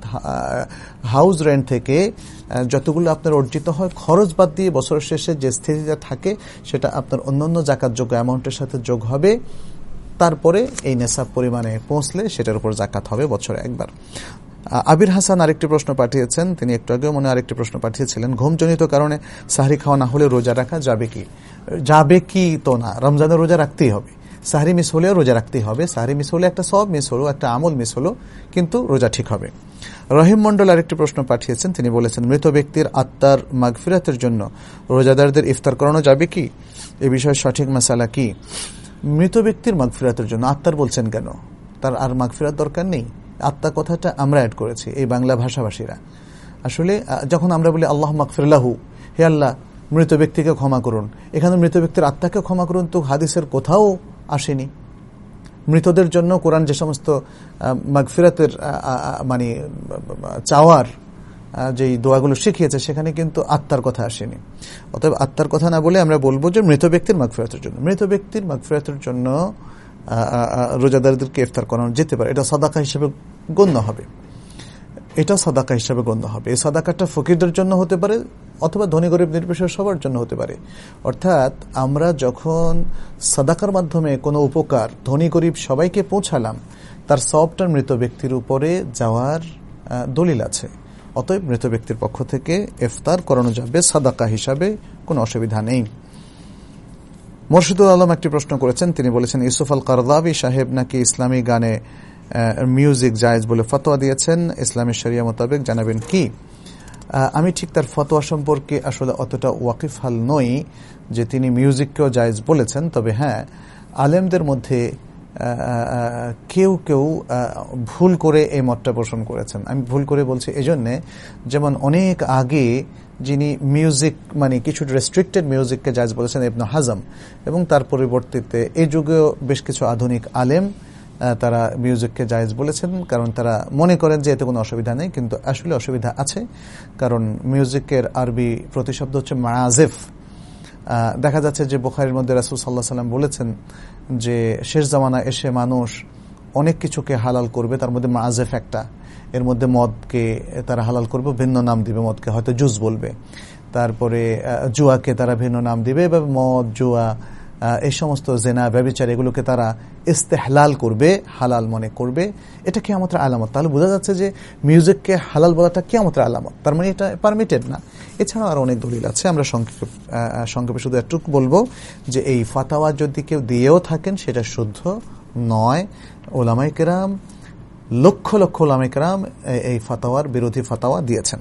হাউস রেন্ট থেকে যতগুলো আপনার অর্জিত হয়, খরচ বাদ দিয়ে বছরের শেষে যে স্থিতিটা থাকে সেটা আপনার অন্যান্য যাকাতযোগ্য অ্যামাউন্টের সাথে যোগ হবে। তারপরে এই নেশাব পরিমাণে পৌঁছলে সেটার উপর যাকাত হবে বছরে একবার। আবির হাসান আরেকটি প্রশ্ন পাঠিয়েছেন, তিনি একটু আগেও মনে আরেকটি প্রশ্ন পাঠিয়েছিলেন, ঘুমজনিত কারণে সাহরি খাওয়া না হলে রোজা রাখা যাবে কি? যাবে কি তো না, রমজানের রোজা রাখতেই হবে। সাহরি মিস হলেও রোজা রাখতেই হবে। সাহরি মিস হলে একটা সব মিস হলো, একটা আমল মিস হলো, কিন্তু রোজা ঠিক হবে। রহিম মন্ডল আরেকটি প্রশ্ন পাঠিয়েছেন, তিনি বলেছেন, মৃত ব্যক্তির আত্মার মাগফিরাতের জন্য রোজাদারদের ইফতার করানো যাবে কি? এ বিষয়ে সঠিক মাসালা কি? মৃত ব্যক্তির মাগফিরাতের জন্য আত্মার বলছেন কেন? তার আর মাগফিরাত দরকার নেই। আত্মা কথাটা আমরা অ্যাড করেছি, এই বাংলা ভাষাভাষীরা। আসলে যখন আমরা বলি আল্লাহ মাগফিরলাহু, হে আল্লাহ মৃত ব্যক্তিকে ক্ষমা করুন, এখানে মৃত ব্যক্তির আত্মাকে ক্ষমা করুন তো হাদিসের কোথাও আসেনি। মৃতদের জন্য কোরআন যে সমস্ত মাগফিরাতের মানে চাওয়ার যেই দোয়াগুলো শিখিয়েছে সেখানে কিন্তু আত্মার কথা আসেনি। অতএব আত্মার কথা না বলে আমরা বলবো যে মৃত ব্যক্তির মাগফিরাতের জন্য মৃত ব্যক্তির মাগফিরাতের জন্য রোজাদারদেরকে ইফতার করানো যেতে পারে। এটা সাদাকা হিসেবে গণ্য হবে, এটা সাদাকা হিসেবে গণ্য হবে। এই সাদাকাটা ফকিরদের জন্য হতে পারে অথবা ধনী গরিব নির্বিশেষে সবার জন্য হতে পারে। অর্থাৎ আমরা যখন সাদাকার মাধ্যমে কোনো উপকার ধনী গরিব সবাইকে পৌঁছালাম, তার সওয়াবটা মৃত ব্যক্তির উপরে যাওয়ার দলিল আছে। অতএব মৃত ব্যক্তির পক্ষ থেকে ইফতার করানো যাবে সাদাকা হিসাবে, কোনো অসুবিধা নেই। মুর্শিদুল আলম একটি প্রশ্ন করেছেন, তিনি বলেছেন ইউসুফ আল কারদাবি সাহেব নাকি ইসলামী গানে মিউজিক জায়েজ বলে ফতোয়া দিয়েছেন, ইসলামী শরিয়া মোতাবেক জানাবেন কি? আমি ঠিক তার ফতোয়া সম্পর্কে আসলে অতটা ওয়াকিফহাল নই যে তিনি মিউজিককেও জায়েজ বলেছেন। তবে হ্যাঁ, আলেমদের মধ্যে কেউ কেউ ভুল করে এই মতটা পোষণ করেছেন। আমি ভুল করে বলছি এজন্যে, যেমন অনেক আগে যিনি মিউজিক মানে কিছু রেস্ট্রিক্টেড মিউজিককে জায়েজ বলেছেন ইবনে হাজম, এবং তার পরিবর্তিতে এই যুগেও বেশ কিছু আধুনিক আলেম তারা মিউজিককে জায়েজ বলেছেন, কারণ তারা মনে করেন যে এতে কোনো অসুবিধা নেই। কিন্তু আসলে অসুবিধা আছে, কারণ মিউজিকের আরবি প্রতিশব্দ হচ্ছে মাআজিফ। দেখা যাচ্ছে যে বুখারীর মধ্যে রাসূল সাল্লাল্লাহু আলাইহি ওয়াসাল্লাম বলেছেন যে শেষ জামানা এসে মানুষ অনেক কিছুকে হালাল করবে, তার মধ্যে মাআজিফ একটা। এর মধ্যে মদকে তারা হালাল করবে, ভিন্ন নাম দিবে, মদকে হয়তো জুস বলবে। তারপরে জুয়াকে তারা ভিন্ন নাম দিবে, এভাবে মদ, জুয়া, এই সমস্ত জেনা, ব্যভিচার এগুলোকে তারা ইস্তেহলাল করবে, হালাল মনে করবে। এটা কিয়ামতের আলামত। তাহলে বোঝা যাচ্ছে যে মিউজিককে হালাল বলাটা কিয়ামতের আলামত, তার মানে এটা পারমিটেড না। এছাড়াও আরো অনেক দলিল আছে। আমরা সংক্ষেপে সংক্ষেপে শুধু একটুকু বলবো যে এই ফাতাওয়া যদি কেউ দিয়েও থাকেন সেটা শুদ্ধ নয়। ওলামায়ে কেরাম, লক্ষ লক্ষ ওলামায়ে কেরাম এই ফাতাওয়ার বিরোধী ফাতাওয়া দিয়েছেন।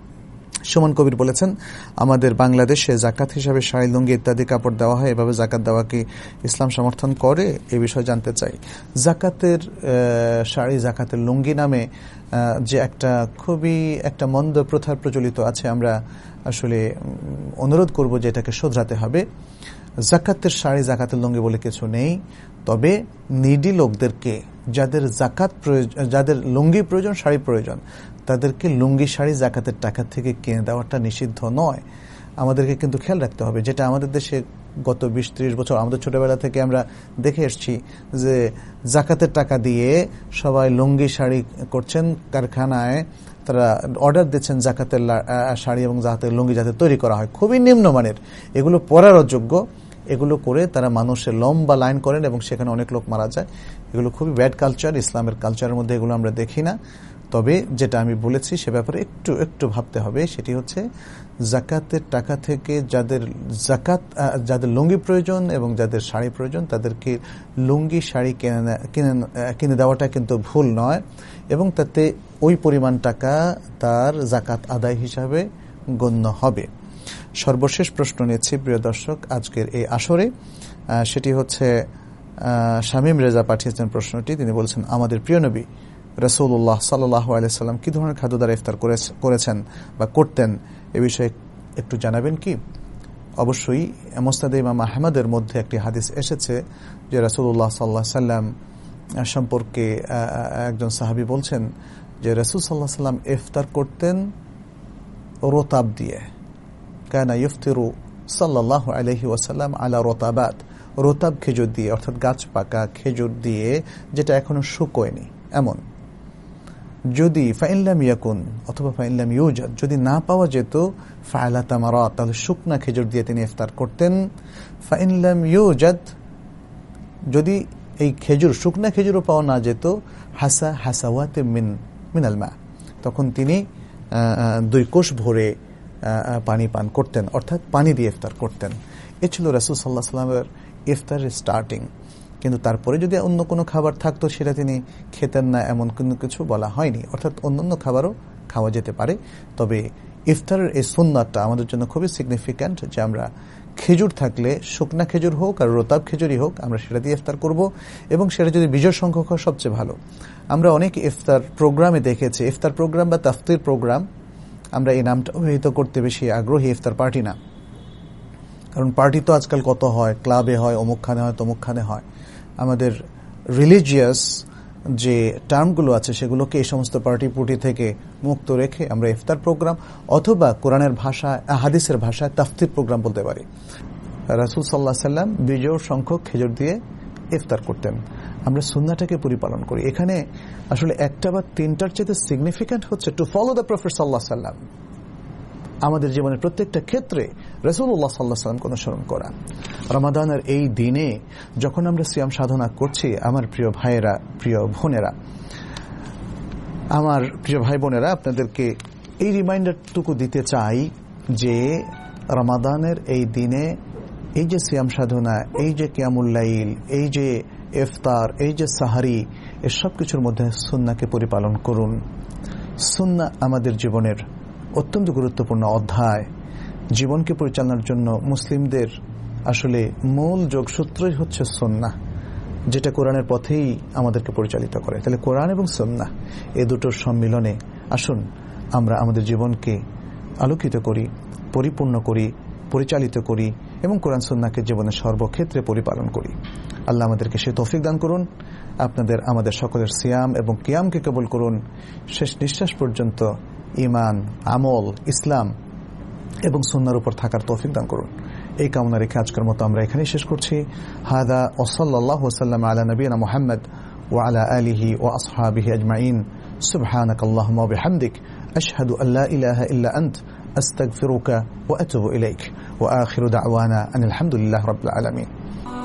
সুমন কবির বলেছেন, আমাদের বাংলাদেশে জাকাত হিসাবে শাড়ি, লুঙ্গি ইত্যাদি কাপড় দেওয়া হয়, এভাবে জাকাত দেওয়া কি ইসলাম সমর্থন করে? এ বিষয়ে জানতে চাই। জাকাতের শাড়ি, জাকাতের লুঙ্গি নামে যে একটা খুবই একটা মন্দ প্রথা প্রচলিত আছে, আমরা আসলে অনুরোধ করব যে এটাকে শোধরাতে হবে। জাকাতের শাড়ি, জাকাতের লুঙ্গি বলে কিছু নেই। তবে নিডি লোকদেরকে, যাদের জাকাত প্রয়োজন, যাদের লুঙ্গি প্রয়োজন, শাড়ি প্রয়োজন, তাদেরকে লুঙ্গি শাড়ি জাকাতের টাকা থেকে কিনে দেওয়াটা নিষিদ্ধ নয়। আমাদেরকে কিন্তু খেয়াল রাখতে হবে, যেটা আমাদের দেশে গত বিশ ত্রিশ বছর আমাদের ছোটবেলা থেকে আমরা দেখে এসেছি যে জাকাতের টাকা দিয়ে সবাই লুঙ্গি শাড়ি করছেন, কারখানায় তারা অর্ডার দিচ্ছেন জাকাতের শাড়ি এবং জাকাতের লুঙ্গি যাতে তৈরি করা হয়, খুবই নিম্নমানের, এগুলো পরার অযোগ্য। এগুলো করে তারা মানুষের লম্বা লাইন করেন এবং সেখানে অনেক লোক মারা যায়। এগুলো খুবই ব্যাড কালচার, ইসলামের কালচারের মধ্যে এগুলো আমরা দেখি না। তবে যেটা আমি বলেছি সে ব্যাপারে একটু একটু ভাবতে হবে, সেটি হচ্ছে জাকাতের টাকা থেকে যাদের জাকাত, যাদের লুঙ্গি প্রয়োজন এবং যাদের শাড়ি প্রয়োজন, তাদেরকে লুঙ্গি শাড়ি কিনে কিনে দেওয়াটা কিন্তু ভুল নয়, এবং তাতে ওই পরিমাণ টাকা তার জাকাত আদায় হিসাবে গণ্য হবে। সর্বশেষ প্রশ্ন নিচ্ছি প্রিয় দর্শক আজকের এই আসরে, সেটি হচ্ছে শামীম রেজা পাঠিয়েছেন প্রশ্নটি। তিনি বলছেন, আমাদের প্রিয় নবী রাসূলুল্লাহ সাল্লাল্লাহু আলাইহি সাল্লাম কি ধরনের খাদ্য দ্বারা ইফতার করেছেন বা করতেন, এ বিষয়ে একটু জানাবেন কি? অবশ্যই মুসনাদে ইমাম আহমদের মধ্যে একটি হাদিস এসেছে যে রাসূলুল্লাহ সাল্লাল্লাহু আলাইহি সাল্লাম সম্পর্কে একজন সাহাবী বলছেন যে রাসূল সাল্লাল্লাহু আলাইহি সাল্লাম ইফতার করতেন রতাব দিয়ে। কানা ইফতিরু সাল্লাল্লাহু আলাইহি ওয়াসাল্লাম আলা রতাবাত, রতাব খেজুর দিয়ে, অর্থাৎ গাছ পাকা খেজুর দিয়ে, যেটা এখনো শুকোয়নি এমন। যদি ফাইনলাম ইয়াকুন অথবা ফাইনলাম ইউজাদ, যদি না পাওয়া যেত ফাআলা তামারাত, তাহলে শুকনা খেজুর দিয়ে তিনি ইফতার করতেন। ফাইনলাম ইউজাদ, যদি এই খেজুর শুকনা খেজুরও পাওয়া না যেত, হাসা হাসাওয়াত মিন মিনাল মা, তখন তিনি দুই কোষ ভরে পানি পান করতেন, অর্থাৎ পানি দিয়ে ইফতার করতেন। এ ছিল রাসূল সাল্লাল্লাহু আলাইহি ওয়াসাল্লামের ইফতারের স্টার্টিং। কিন্তু তারপরে যদি অন্য কোনো খাবার থাকতো সেটা তিনি খেতেন না, এমন কোনো কিছু বলা হয়নি। অর্থাৎ অন্যান্য খাবারও খাওয়া যেতে পারে। তবে ইফতারের এই সুন্নাতটা আমাদের জন্য খুবই সিগনিফিক্যান্ট, যে আমরা খেজুর থাকলে, শুকনা খেজুর হোক আর রতাব খেজুরই হোক, আমরা সেটা দিয়ে ইফতার করব, এবং সেটা যদি বিজয় সংখ্যক হয় সবচেয়ে ভালো। আমরা অনেক ইফতার প্রোগ্রামে দেখেছি, ইফতার প্রোগ্রাম বা তাফতির প্রোগ্রাম, আমরা এই নামটা অভিহিত করতে বেশি আগ্রহী, ইফতার পার্টি না। কারণ পার্টি তো আজকাল কত হয়, ক্লাবে হয়, অমুকখানে হয়, তমুকখানে হয়। আমাদের রিলিজিয়াস যে টার্মগুলো আছে সেগুলোকে এই সমস্ত পার্টি পুটি থেকে মুক্ত রেখে আমরা ইফতার প্রোগ্রাম অথবা কোরআনের ভাষা হাদিসের ভাষায় তাফতির প্রোগ্রাম বলতে পারি। রাসূল সাল্লাল্লাহু আলাইহি সাল্লাম বিজোড় সংখ্যক খেজুর দিয়ে ইফতার করতেন। আমরা সুন্নাহটাকে পরিপালন করি। এখানে আসলে একটা বা তিনটার চেয়ে সিগনিফিক্যান্ট হচ্ছে টু ফলো দ্য প্রফেট সাল্লাল্লাহু আলাইহি সাল্লাম, আমাদের জীবনের প্রত্যেকটা ক্ষেত্রে রাসূলুল্লাহ সাল্লাল্লাহু আলাইহি সাল্লামকে অনুসরণ করা। রমাদানের এই দিনে যখন আমরা সিয়াম সাধনা করছি, আমার প্রিয় ভাইয়েরা, প্রিয় বোনেরা, আমার প্রিয় ভাই বোনেরা, আপনাদেরকে এই রিমাইন্ডারটুকু দিতে চাই যে রমাদানের এই দিনে এই যে সিয়াম সাধনা, এই যে কিয়ামুল লাইল, এই যে ইফতার, এই যে সাহারি, এর সব কিছুর মধ্যে সুন্নাহকে পরিপালন করুন। সুন্নাহ আমাদের জীবনের অত্যন্ত গুরুত্বপূর্ণ অধ্যায়। জীবনকে পরিচালনার জন্য মুসলিমদের আসলে মূল যোগসূত্রই হচ্ছে সুন্নাহ, যেটা কোরআনের পথেই আমাদেরকে পরিচালিত করে। তাহলে কোরআন এবং সুন্নাহ এই দুটোর সম্মিলনে আসুন আমরা আমাদের জীবনকে আলোকিত করি, পরিপূর্ণ করি, পরিচালিত করি এবং কোরআন সুন্নাহকে জীবনের সর্বক্ষেত্রে পরিপালন করি। আল্লাহ আমাদেরকে সে তৌফিক দান করুন। আপনাদের আমাদের সকলের সিয়াম এবং কিয়ামকে কবুল করুন। শেষ নিঃশ্বাস পর্যন্ত ঈমান, আমল, ইসলাম এবং সুন্নাহর উপর থাকার তৌফিক দান করুন। এই কামনা রেখে আজকের মতো আমরা এখানেই শেষ করছি। হাদা ওয়া সাল্লাল্লাহু ওয়া সাল্লাম আলা নবিয়িনা মুহাম্মদ ওয়া আলা আলিহি ওয়া আসহাবিহি আজমাইন। সুবহানাকাল্লাহুম্মা ওয়া বিহামদিক আশহাদু আল লা ইলাহা ইল্লা আনত আস্তাগফিরুকা ওয়া আতুবু ইলাইক ওয়া আখিরু দাওয়ানা আনিল হামদুলিল্লাহি রাব্বিল আলামিন।